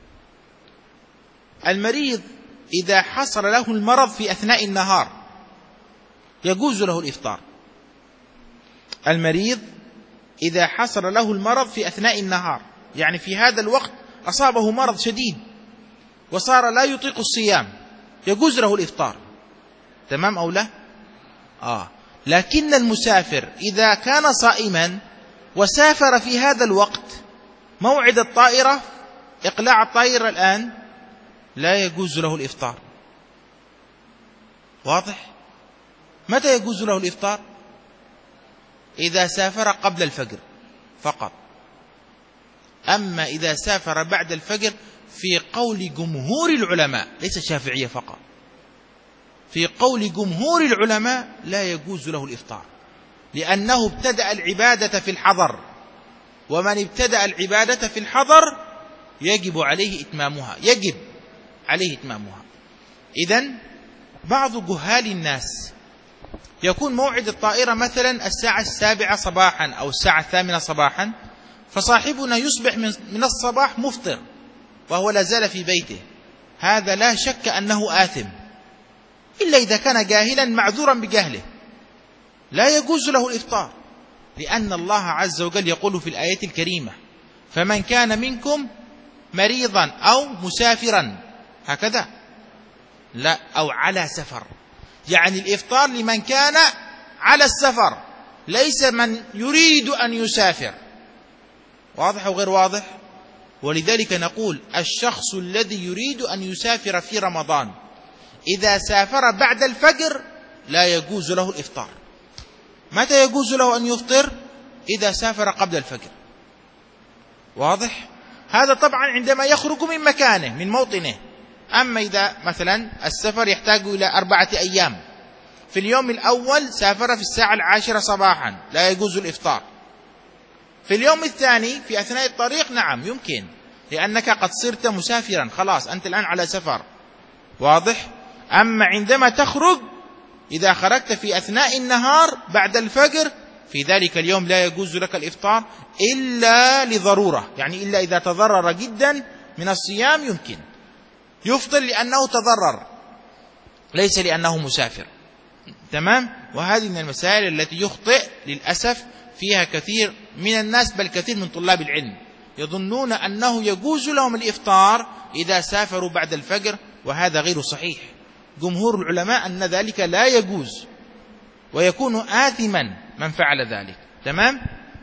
المريض إذا حصل له المرض في أثناء النهار يجوز له الإفطار. المريض إذا حصل له المرض في أثناء النهار، يعني في هذا الوقت أصابه مرض شديد وصار لا يطيق الصيام، يجوز له الإفطار. تمام أو لا؟ آه. لكن المسافر إذا كان صائما وسافر في هذا الوقت، موعد الطائرة إقلاع الطائرة الآن، لا يجوز له الإفطار. واضح؟ متى يجوز له الإفطار؟ إذا سافر قبل الفجر فقط. أما إذا سافر بعد الفجر في قول جمهور العلماء، ليس الشافعية فقط، في قول جمهور العلماء لا يجوز له الإفطار، لأنه ابتدأ العبادة في الحضر، ومن ابتدأ العبادة في الحضر يجب عليه إتمامها، يجب عليه إتمامها. إذن بعض جهال الناس يكون موعد الطائرة مثلا الساعة السابعة صباحا أو الساعة الثامنة صباحا، فصاحبنا يصبح من الصباح مفطر وهو لا زال في بيته، هذا لا شك أنه آثم، إلا إذا كان جاهلا معذورا بجهله، لا يجوز له الإفطار، لأن الله عز وجل يقول في الآية الكريمة: فمن كان منكم مريضا أو مسافرا، هكذا، لا، أو على سفر، يعني الإفطار لمن كان على السفر، ليس من يريد أن يسافر. واضح أو غير واضح؟ ولذلك نقول الشخص الذي يريد أن يسافر في رمضان إذا سافر بعد الفجر لا يجوز له الإفطار. متى يجوز له أن يفطر؟ إذا سافر قبل الفجر. واضح؟ هذا طبعا عندما يخرج من مكانه، من موطنه. أما إذا مثلا السفر يحتاج إلى أربعة أيام، في اليوم الأول سافر في الساعة العاشرة صباحا، لا يجوز الإفطار. في اليوم الثاني في أثناء الطريق نعم يمكن، لأنك قد صرت مسافرا، خلاص أنت الآن على سفر. واضح؟ أما عندما تخرج، إذا خرجت في أثناء النهار بعد الفجر، في ذلك اليوم لا يجوز لك الإفطار إلا لضرورة، يعني إلا إذا تضرر جدا من الصيام يمكن يفطر لأنه تضرر، ليس لأنه مسافر. تمام؟ وهذه من المسائل التي يخطئ للأسف فيها كثير من الناس، بل كثير من طلاب العلم، يظنون أنه يجوز لهم الإفطار إذا سافروا بعد الفجر، وهذا غير صحيح. جمهور العلماء أن ذلك لا يجوز، ويكون آثما من فعل ذلك. تمام؟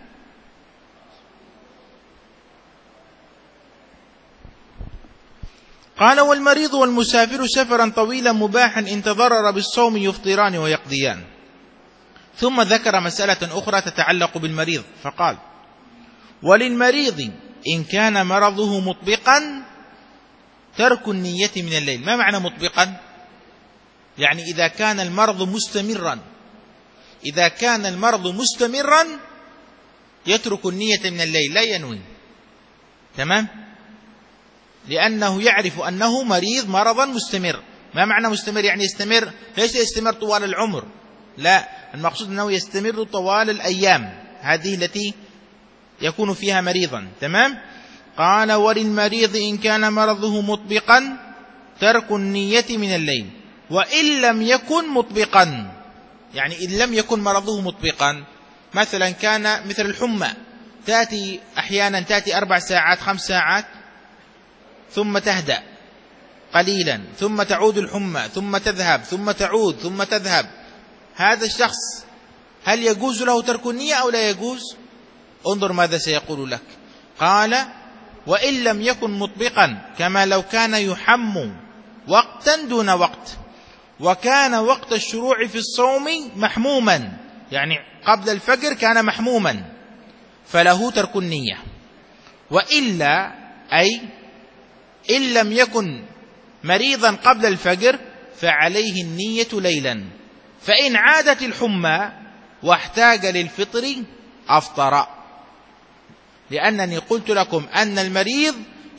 قال: والمريض والمسافر سفرا طويلا مباحا إن تضرر بالصوم يفطران ويقضيان. ثم ذكر مسألة أخرى تتعلق بالمريض فقال: وللمريض إن كان مرضه مطبقا ترك النية من الليل. ما معنى مطبقا؟ يعني إذا كان المرض مستمرا، إذا كان المرض مستمرا يترك النية من الليل، لا ينوي. تمام؟ لأنه يعرف أنه مريض مرضا مستمر. ما معنى مستمر؟ يعني يستمر، ليس يستمر طوال العمر، لا، المقصود أنه يستمر طوال الأيام هذه التي يكون فيها مريضا. تمام؟ قال: وللمريض إن كان مرضه مطبقا ترك النية من الليل وإن لم يكن مطبقا. يعني إن لم يكن مرضه مطبقا، مثلا كان مثل الحمى، تأتي أحيانا تأتي أربع ساعات خمس ساعات ثم تهدأ قليلا، ثم تعود الحمى، ثم تذهب، ثم تعود، ثم تذهب. هذا الشخص هل يجوز له ترك النية أو لا يجوز؟ انظر ماذا سيقول لك. قال: وإن لم يكن مطبقا، كما لو كان يحم وقتا دون وقت، وكان وقت الشروع في الصوم محموما، يعني قبل الفجر كان محموما، فله ترك النية. وإلا، أي إن لم يكن مريضا قبل الفجر فعليه النية ليلا، فإن عادت الحمى واحتاج للفطر أفطر. لأنني قلت لكم أن المريض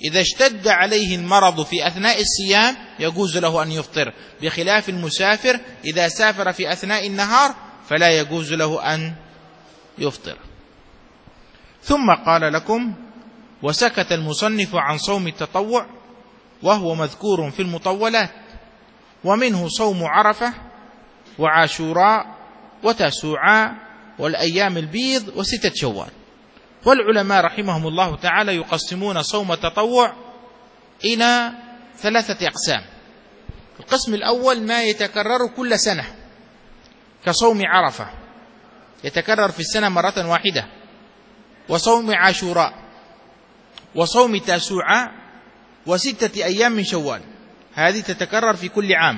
إذا اشتد عليه المرض في أثناء الصيام يجوز له أن يفطر، بخلاف المسافر إذا سافر في أثناء النهار فلا يجوز له أن يفطر. ثم قال لكم: وسكت المصنف عن صوم التطوع وهو مذكور في المطولات، ومنه صوم عرفة وعاشوراء وتاسوعاء والأيام البيض وستة شوال. والعلماء رحمهم الله تعالى يقسمون صوم التطوع إلى ثلاثة أقسام. القسم الأول ما يتكرر كل سنة كصوم عرفة يتكرر في السنة مرة واحدة، وصوم عاشوراء، وصوم تاسوعاء، وستة أيام من شوال، هذه تتكرر في كل عام.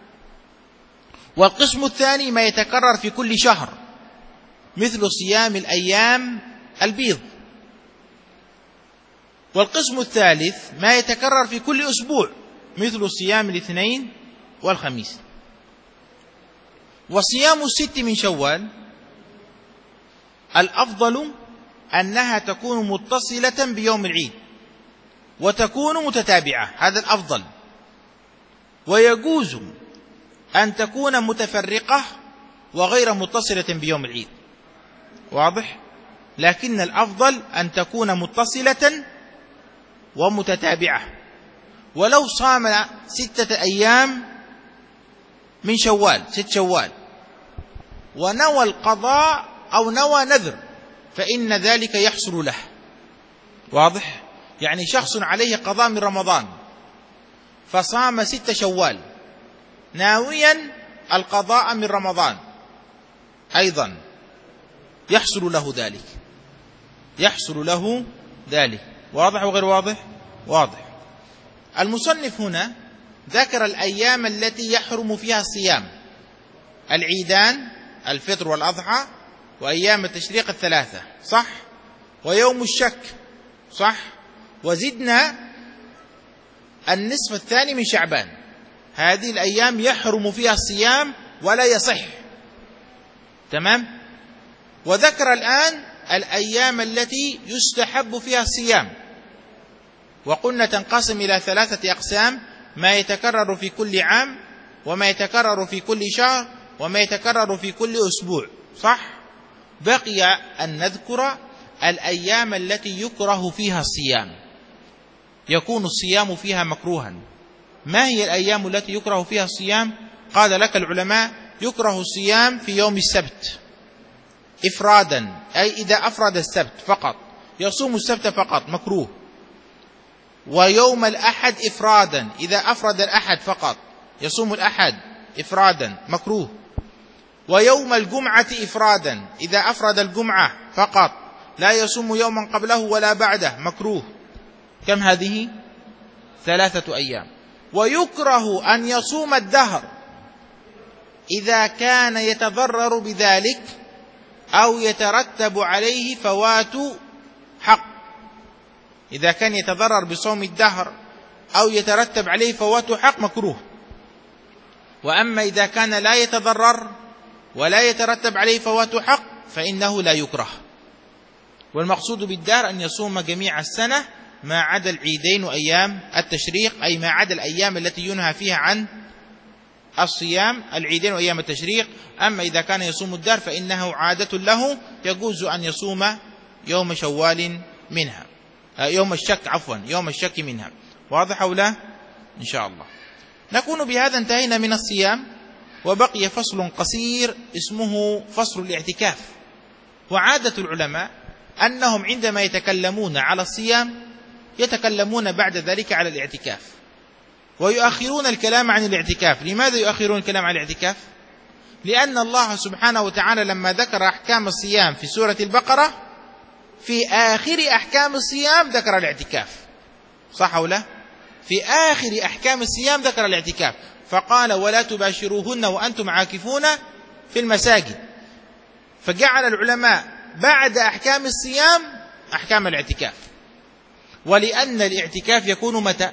والقسم الثاني ما يتكرر في كل شهر مثل صيام الأيام البيض. والقسم الثالث ما يتكرر في كل أسبوع مثل صيام الاثنين والخميس. وصيام الست من شوال الأفضل أنها تكون متصلة بيوم العيد وتكون متتابعة، هذا الأفضل. ويجوز أن تكون متفرقة وغير متصلة بيوم العيد، واضح؟ لكن الأفضل أن تكون متصلة ومتتابعة. ولو صام ستة أيام من شوال ست شوال ونوى القضاء أو نوى نذر فإن ذلك يحصل له، واضح؟ يعني شخص عليه قضاء من رمضان فصام ست شوال ناويا القضاء من رمضان أيضا يحصل له ذلك، يحصل له ذلك. واضح وغير واضح؟ واضح. المصنف هنا ذكر الأيام التي يحرم فيها الصيام: العيدان الفطر والأضحى، وأيام التشريق الثلاثة، صح؟ ويوم الشك، صح؟ وزدنا النصف الثاني من شعبان، هذه الأيام يحرم فيها الصيام ولا يصح، تمام؟ وذكر الآن الأيام التي يستحب فيها الصيام، وقلنا تنقسم إلى ثلاثة أقسام: ما يتكرر في كل عام، وما يتكرر في كل شهر، وما يتكرر في كل أسبوع، صح؟ بقي أن نذكر الأيام التي يكره فيها الصيام، يكون الصيام فيها مكروها. ما هي الأيام التي يكره فيها الصيام؟ قال لك العلماء: يكره الصيام في يوم السبت إفرادا، أي إذا أفرد السبت فقط يصوم السبت فقط مكروه. ويوم الأحد إفرادا، إذا أفرد الأحد فقط يصوم الأحد إفرادا مكروه. ويوم الجمعة إفرادا، إذا أفرد الجمعة فقط لا يصوم يوما قبله ولا بعده مكروه. كم هذه؟ ثلاثة أيام. ويكره أن يصوم الدهر إذا كان يتضرر بذلك أو يترتب عليه فوات حق، إذا كان يتضرر بصوم الدهر أو يترتب عليه فوات حق مكروه. وأما إذا كان لا يتضرر ولا يترتب عليه فوات حق فإنه لا يكره. والمقصود بالدار أن يصوم جميع السنة ما عدا العيدين وأيام التشريق، أي ما عدا الأيام التي ينهى فيها عن الصيام، العيدين وأيام التشريق. أما إذا كان يصوم الدار فإنه عادة له يجوز أن يصوم يوم شوال منها، يوم الشك عفوا يوم الشك منها. واضح أو لا؟ إن شاء الله. نكون بهذا انتهينا من الصيام، وبقي فصل قصير اسمه فصل الاعتكاف. وعادة العلماء أنهم عندما يتكلمون على الصيام يتكلمون بعد ذلك على الاعتكاف، ويؤخرون الكلام عن الاعتكاف. لماذا يؤخرون الكلام عن الاعتكاف؟ لأن الله سبحانه وتعالى لما ذكر أحكام الصيام في سورة البقرة في آخر أحكام الصيام ذكر الاعتكاف، صح أو لا؟ في آخر أحكام الصيام ذكر الاعتكاف، فقال: ولا تباشروهن وأنتم عاكفون في المساجد. فجعل العلماء بعد أحكام الصيام أحكام الاعتكاف. ولأن الاعتكاف يكون متى؟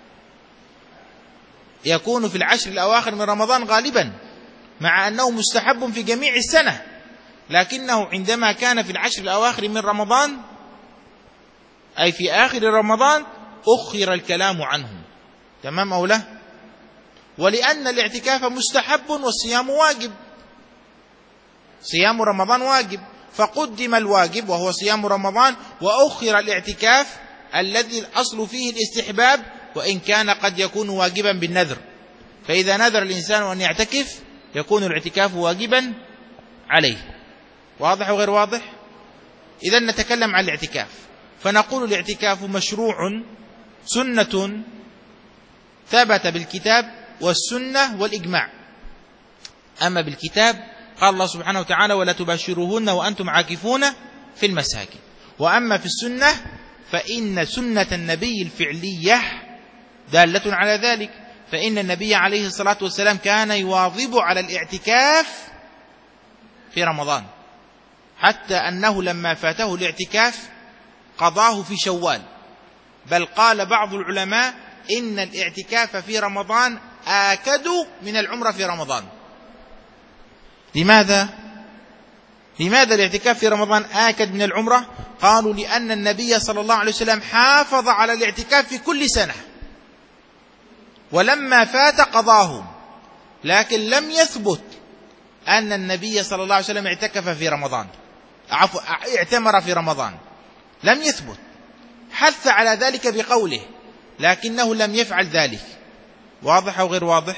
يكون في العشر الأواخر من رمضان غالبا، مع أنه مستحب في جميع السنة، لكنه عندما كان في العشر الأواخر من رمضان أي في آخر رمضان أخر الكلام عنه. تمام أو لا؟ ولأن الاعتكاف مستحب والصيام واجب، صيام رمضان واجب، فقدم الواجب وهو صيام رمضان، وأخر الاعتكاف الذي الأصل فيه الاستحباب، وإن كان قد يكون واجبا بالنذر. فإذا نذر الإنسان أن يعتكف يكون الاعتكاف واجبا عليه. واضح وغير واضح؟ إذن نتكلم عن الاعتكاف، فنقول الاعتكاف مشروع سنة ثبت بالكتاب والسنة والإجماع. أما بالكتاب قال الله سبحانه وتعالى: ولا تباشروهن وأنتم عاكفون في المساجد. وأما في السنة فإن سنة النبي الفعلية دالة على ذلك، فإن النبي عليه الصلاة والسلام كان يواظب على الاعتكاف في رمضان، حتى أنه لما فاته الاعتكاف قضاه في شوال. بل قال بعض العلماء إن الاعتكاف في رمضان آكد من العمرة في رمضان. لماذا؟ لماذا الاعتكاف في رمضان آكد من العمرة؟ قالوا لأن النبي صلى الله عليه وسلم حافظ على الاعتكاف في كل سنة، ولما فات قضاه، لكن لم يثبت أن النبي صلى الله عليه وسلم اعتكف في رمضان، عفوا اعتمر في رمضان، لم يثبت. حث على ذلك بقوله لكنه لم يفعل ذلك. واضح أو غير واضح؟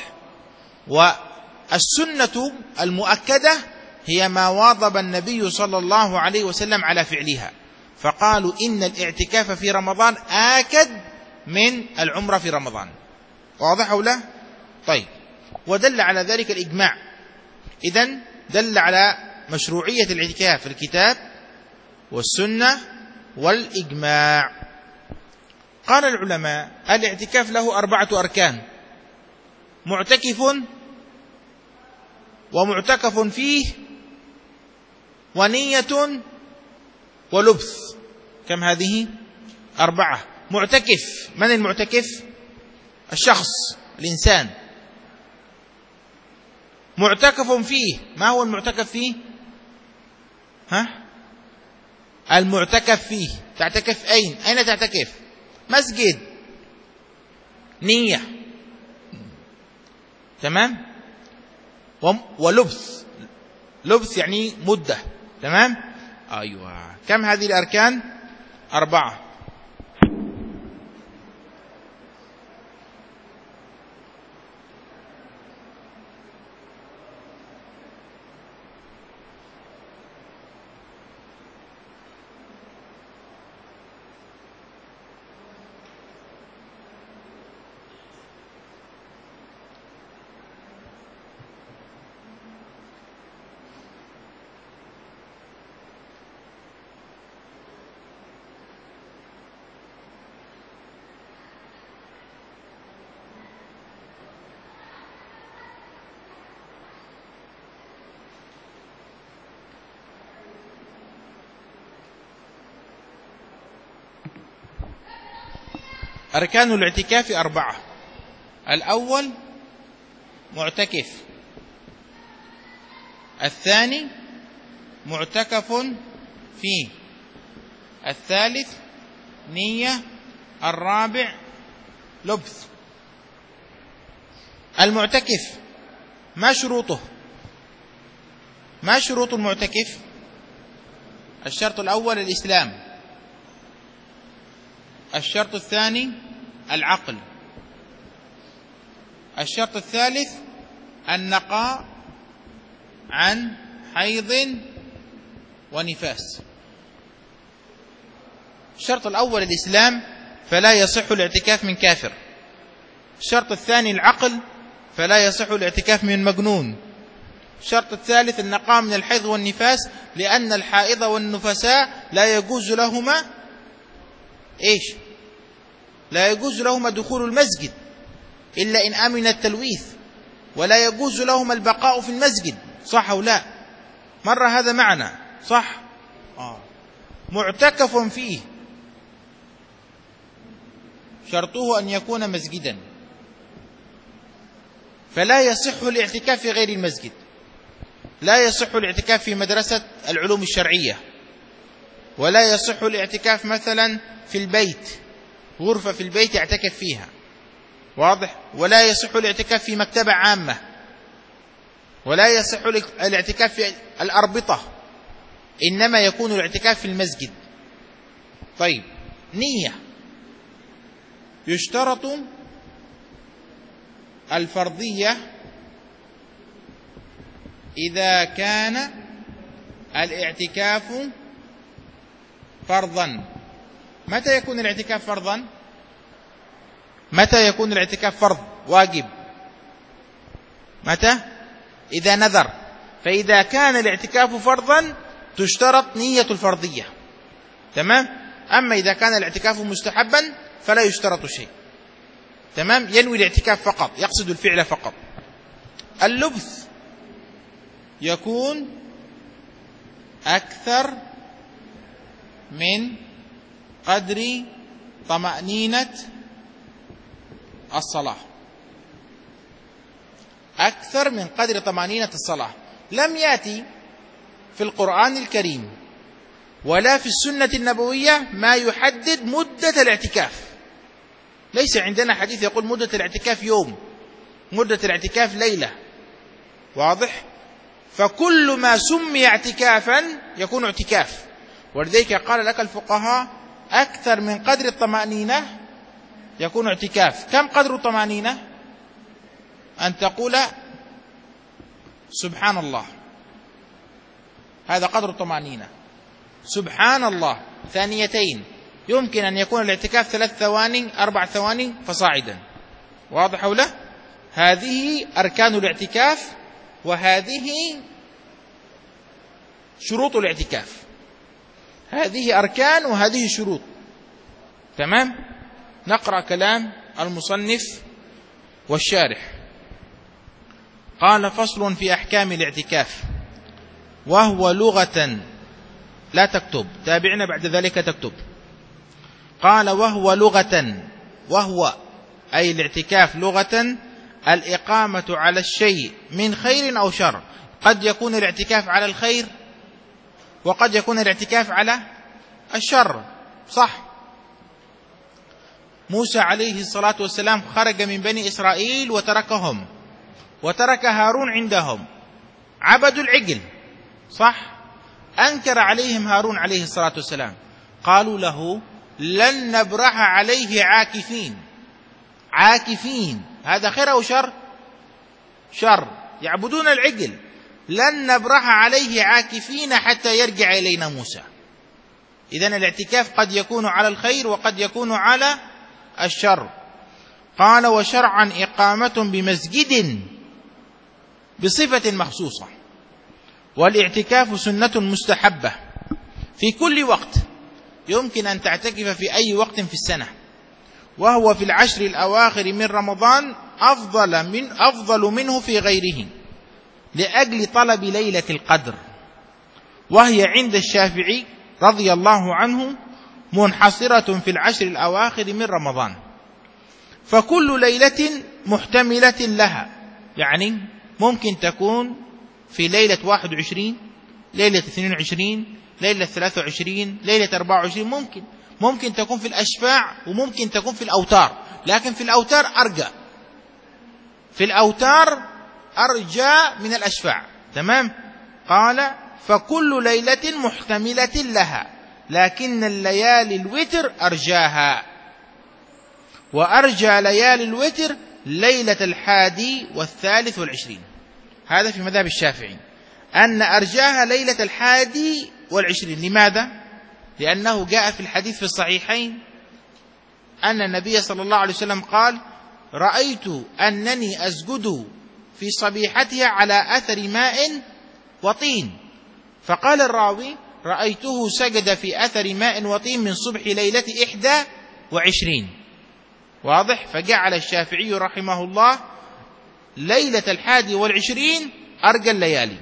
والسنة المؤكدة هي ما واظب النبي صلى الله عليه وسلم على فعلها، فقالوا إن الاعتكاف في رمضان آكد من العمرة في رمضان. واضح أو لا؟ طيب، ودل على ذلك الإجماع. إذن دل على مشروعية الاعتكاف في الكتاب والسنة والإجماع. قال العلماء: الاعتكاف له أربعة أركان: معتكف ومعتكف فيه ونية ولبث. كم هذه؟ أربعة. معتكف، من المعتكف؟ الشخص، الإنسان. معتكف فيه، ما هو المعتكف فيه؟ ها؟ المعتكف فيه تعتكف أين؟ أين تعتكف؟ مسجد. نية. تمام؟ ولبث، لبث يعني مدة. تمام؟ أيوة. كم هذه الأركان؟ أربعة. أركان الاعتكاف أربعة. الأول معتكف، الثاني معتكف فيه، الثالث نية، الرابع لبث. المعتكف ما شروطه؟ ما شروط المعتكف؟ الشرط الأول الإسلام، الشرط الثاني العقل، الشرط الثالث النقاء عن حيض ونفاس. الشرط الأول الإسلام، فلا يصح الاعتكاف من كافر. الشرط الثاني العقل، فلا يصح الاعتكاف من مجنون. الشرط الثالث النقاء من الحيض والنفاس، لأن الحائض والنفساء لا يجوز لهما إيش؟ لا يجوز لهما دخول المسجد إلا إن أمن التلويث، ولا يجوز لهما البقاء في المسجد. صح أو لا؟ مر هذا معنا، صح؟ آه. معتكف فيه، شرطه أن يكون مسجدا، فلا يصح الاعتكاف في غير المسجد. لا يصح الاعتكاف في مدرسة العلوم الشرعية، ولا يصح الاعتكاف مثلا في البيت، غرفة في البيت يعتكف فيها، واضح؟ ولا يصح الاعتكاف في مكتبة عامة، ولا يصح الاعتكاف في الأربطة، إنما يكون الاعتكاف في المسجد. طيب، نية. يشترط الفرضية إذا كان الاعتكاف فرضا. متى يكون الاعتكاف فرضا؟ متى يكون الاعتكاف فرض واجب؟ متى؟ إذا نذر. فإذا كان الاعتكاف فرضا تشترط نية الفرضية، تمام؟ أما إذا كان الاعتكاف مستحبا فلا يشترط شيء، تمام؟ ينوي الاعتكاف فقط، يقصد الفعل فقط. اللبث يكون أكثر من قدر طمأنينة الصلاة، أكثر من قدر طمأنينة الصلاة. لم يأتي في القرآن الكريم ولا في السنة النبوية ما يحدد مدة الاعتكاف. ليس عندنا حديث يقول مدة الاعتكاف يوم، مدة الاعتكاف ليلة، واضح؟ فكل ما سمي اعتكافا يكون اعتكاف. ولذلك قال لك الفقهاء أكثر من قدر الطمأنينة يكون اعتكاف. كم قدر الطمأنينة؟ أن تقول سبحان الله، هذا قدر الطمأنينة. سبحان الله ثانيتين، يمكن أن يكون الاعتكاف ثلاث ثواني أربع ثواني فصاعدا، واضح أو لا؟ هذه أركان الاعتكاف، وهذه شروط الاعتكاف. هذه أركان وهذه شروط، تمام؟ نقرأ كلام المصنف والشارح. قال: فصل في أحكام الاعتكاف، وهو لغة، لا تكتب، تابعنا بعد ذلك تكتب. قال: وهو لغة، وهو أي الاعتكاف لغة الإقامة على الشيء من خير أو شر. قد يكون الاعتكاف على الخير وقد يكون الاعتكاف على الشر، صح؟ موسى عليه الصلاة والسلام خرج من بني إسرائيل وتركهم، وترك هارون عندهم، عبدوا العجل، صح؟ أنكر عليهم هارون عليه الصلاة والسلام، قالوا له: لن نبرح عليه عاكفين. عاكفين هذا خير أو شر؟ شر، يعبدون العجل. لن نبرح عليه عاكفين حتى يرجع إلينا موسى. إذن الاعتكاف قد يكون على الخير وقد يكون على الشر. قال: وشرعا إقامة بمسجد بصفة مخصوصة. والاعتكاف سنة مستحبة في كل وقت، يمكن أن تعتكف في أي وقت في السنة، وهو في العشر الأواخر من رمضان أفضل من أفضل منه في غيره، لأجل طلب ليلة القدر، وهي عند الشافعي رضي الله عنه منحصرة في العشر الأواخر من رمضان، فكل ليلة محتملة لها، يعني ممكن تكون في ليلة واحد وعشرين، ليلة اثنين وعشرين، ليلة ثلاثة وعشرين، ليلة أربعة وعشرين، ممكن ممكن تكون في الأشفاع وممكن تكون في الأوتار، لكن في الأوتار أرجى، في الأوتار أرجى من الأشفاع، تمام؟ قال: فكل ليلة محتملة لها، لكن الليالي الوتر أرجاها، وأرجى ليالي الوتر ليلة الحادي والثالث والعشرين. هذا في مذهب الشافعي، أن أرجاها ليلة الحادي والعشرين. لماذا؟ لأنه جاء في الحديث في الصحيحين أن النبي صلى الله عليه وسلم قال: رأيت أنني أسجد في صبيحتها على أثر ماء وطين. فقال الراوي: رأيته سجد في أثر ماء وطين من صبح ليلة إحدى وعشرين، واضح؟ فجعل الشافعي رحمه الله ليلة الحادي والعشرين أرجى الليالي،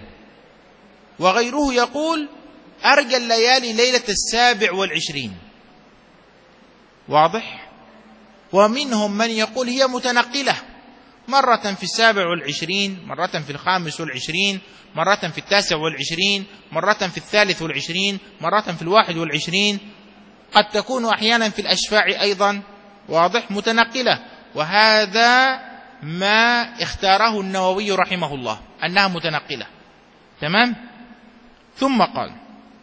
وغيره يقول أرجى الليالي ليلة السابع والعشرين، واضح؟ ومنهم من يقول هي متنقلة، مرة في السابع والعشرين، مرة في الخامس والعشرين، مرة في التاسع والعشرين، مرة في الثالث والعشرين، مرة في الواحد والعشرين، قد تكون أحيانا في الأشفاع أيضا، واضح، متنقلة، وهذا ما اختاره النووي رحمه الله أنها متنقلة. تمام. ثم قال: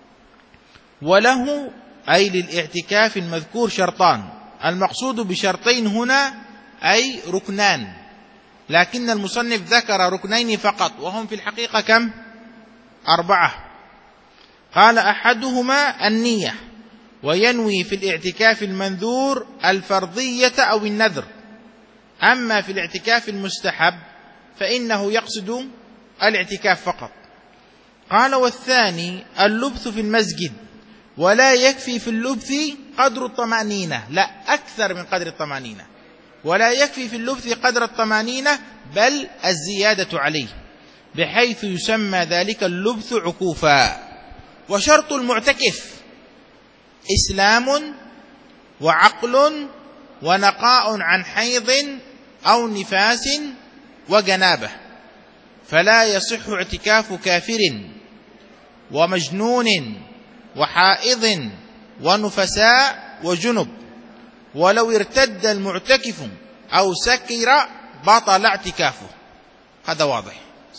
وله أي للاعتكاف المذكور شرطان. المقصود بشرطين هنا أي ركنان، لكن المصنف ذكر ركنين فقط، وهم في الحقيقة كم؟ أربعة. قال: أحدهما النية، وينوي في الاعتكاف المنذور الفرضية أو النذر، أما في الاعتكاف المستحب فإنه يقصد الاعتكاف فقط. قال: والثاني اللبث في المسجد، ولا يكفي في اللبث قدر الطمأنينة، لا أكثر من قدر الطمأنينة، ولا يكفي في اللبث قدر الطمأنينة بل الزيادة عليه، بحيث يسمى ذلك اللبث عكوفا. وشرط المعتكف إسلام وعقل ونقاء عن حيض أو نفاس وجنابة، فلا يصح اعتكاف كافر ومجنون وحائض ونفساء وجنب، ولو ارتد المعتكف أو سكر بطل اعتكافه. هذا واضح.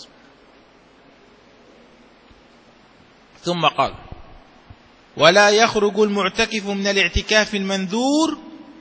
ثم قال: ولا يخرج المعتكف من الاعتكاف المنذور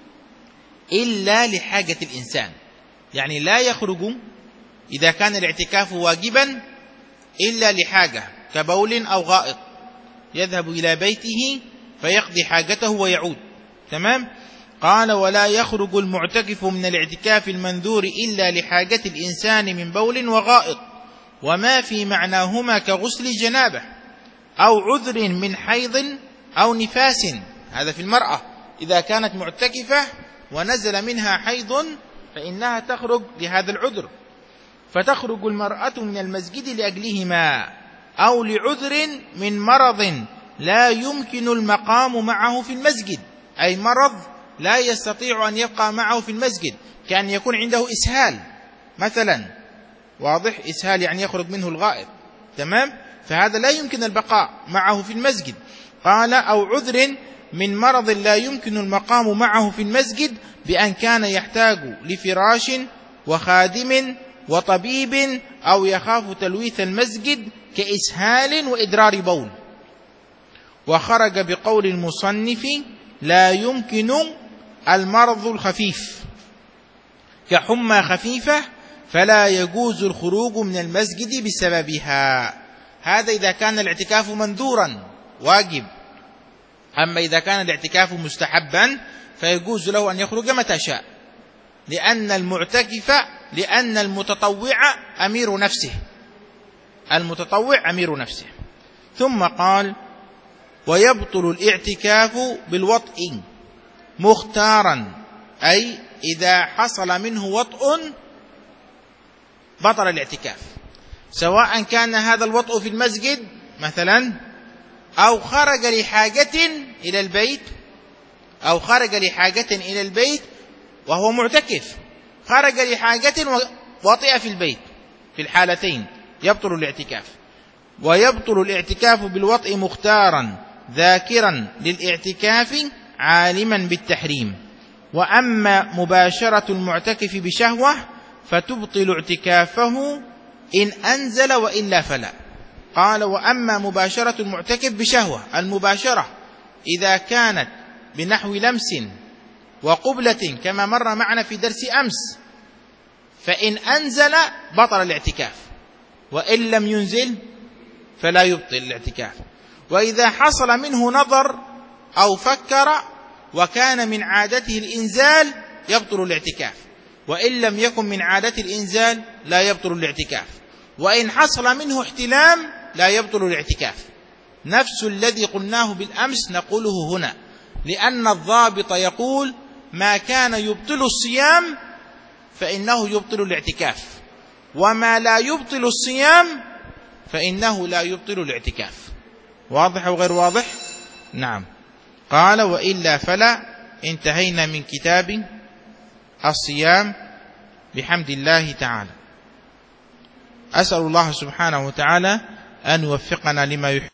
إلا لحاجة الإنسان، يعني لا يخرج إذا كان الاعتكاف واجبا إلا لحاجة كبول أو غائط، يذهب إلى بيته فيقضي حاجته ويعود. تمام. قال: ولا يخرج المعتكف من الاعتكاف المنذور إلا لحاجة الإنسان من بول وغائط، وما في معناهما كغسل جنابه أو عذر من حيض أو نفاس. هذا في المرأة إذا كانت معتكفة ونزل منها حيض فإنها تخرج لهذا العذر، فتخرج المرأة من المسجد لأجلهما، أو لعذر من مرض لا يمكن المقام معه في المسجد، أي مرض لا يستطيع أن يبقى معه في المسجد، كان يكون عنده إسهال مثلا، واضح، إسهال يعني يخرج منه الغائط. تمام. فهذا لا يمكن البقاء معه في المسجد. قال: أو عذر من مرض لا يمكن المقام معه في المسجد، بأن كان يحتاج لفراش وخادم وطبيب، أو يخاف تلويث المسجد كإسهال وإدرار بول. وخرج بقول المصنف: لا يمكن المرض الخفيف كحمى خفيفة، فلا يجوز الخروج من المسجد بسببها. هذا إذا كان الاعتكاف منذورا واجب. أما إذا كان الاعتكاف مستحبا فيجوز له أن يخرج متى شاء، لأن المعتكف لأن المتطوع أمير نفسه، المتطوع أمير نفسه. ثم قال: ويبطل الاعتكاف بالوطء مختارا، أي إذا حصل منه وطء بطل الاعتكاف، سواء كان هذا الوطء في المسجد مثلا، أو خرج لحاجة إلى البيت، أو خرج لحاجة إلى البيت وهو معتكف، خرج لحاجة وطئ في البيت، في الحالتين يبطل الاعتكاف. ويبطل الاعتكاف بالوطء مختارا ذاكرا للاعتكاف عالما بالتحريم. وأما مباشرة المعتكف بشهوة فتبطل اعتكافه إن أنزل وإلا فلا. قال: وأما مباشرة المعتكف بشهوة، المباشرة إذا كانت بنحو لمس وقبلة كما مر معنا في درس أمس، فإن أنزل بطل الاعتكاف، وإن لم ينزل فلا يبطل الاعتكاف. وإذا حصل منه نظر أو فكر وكان من عادته الإنزال يبطل الاعتكاف، وإن لم يكن من عادة الإنزال لا يبطل الاعتكاف. وإن حصل منه احتلام لا يبطل الاعتكاف. نفس الذي قلناه بالأمس نقوله هنا، لأن الضابط يقول: ما كان يبطل الصيام فإنه يبطل الاعتكاف، وما لا يبطل الصيام فإنه لا يبطل الاعتكاف. واضح أو غير واضح؟ نعم. قال: وإلا فلا. انتهينا من كتاب الصيام بحمد الله تعالى. أسأل الله سبحانه وتعالى أن يوفقنا لما يحب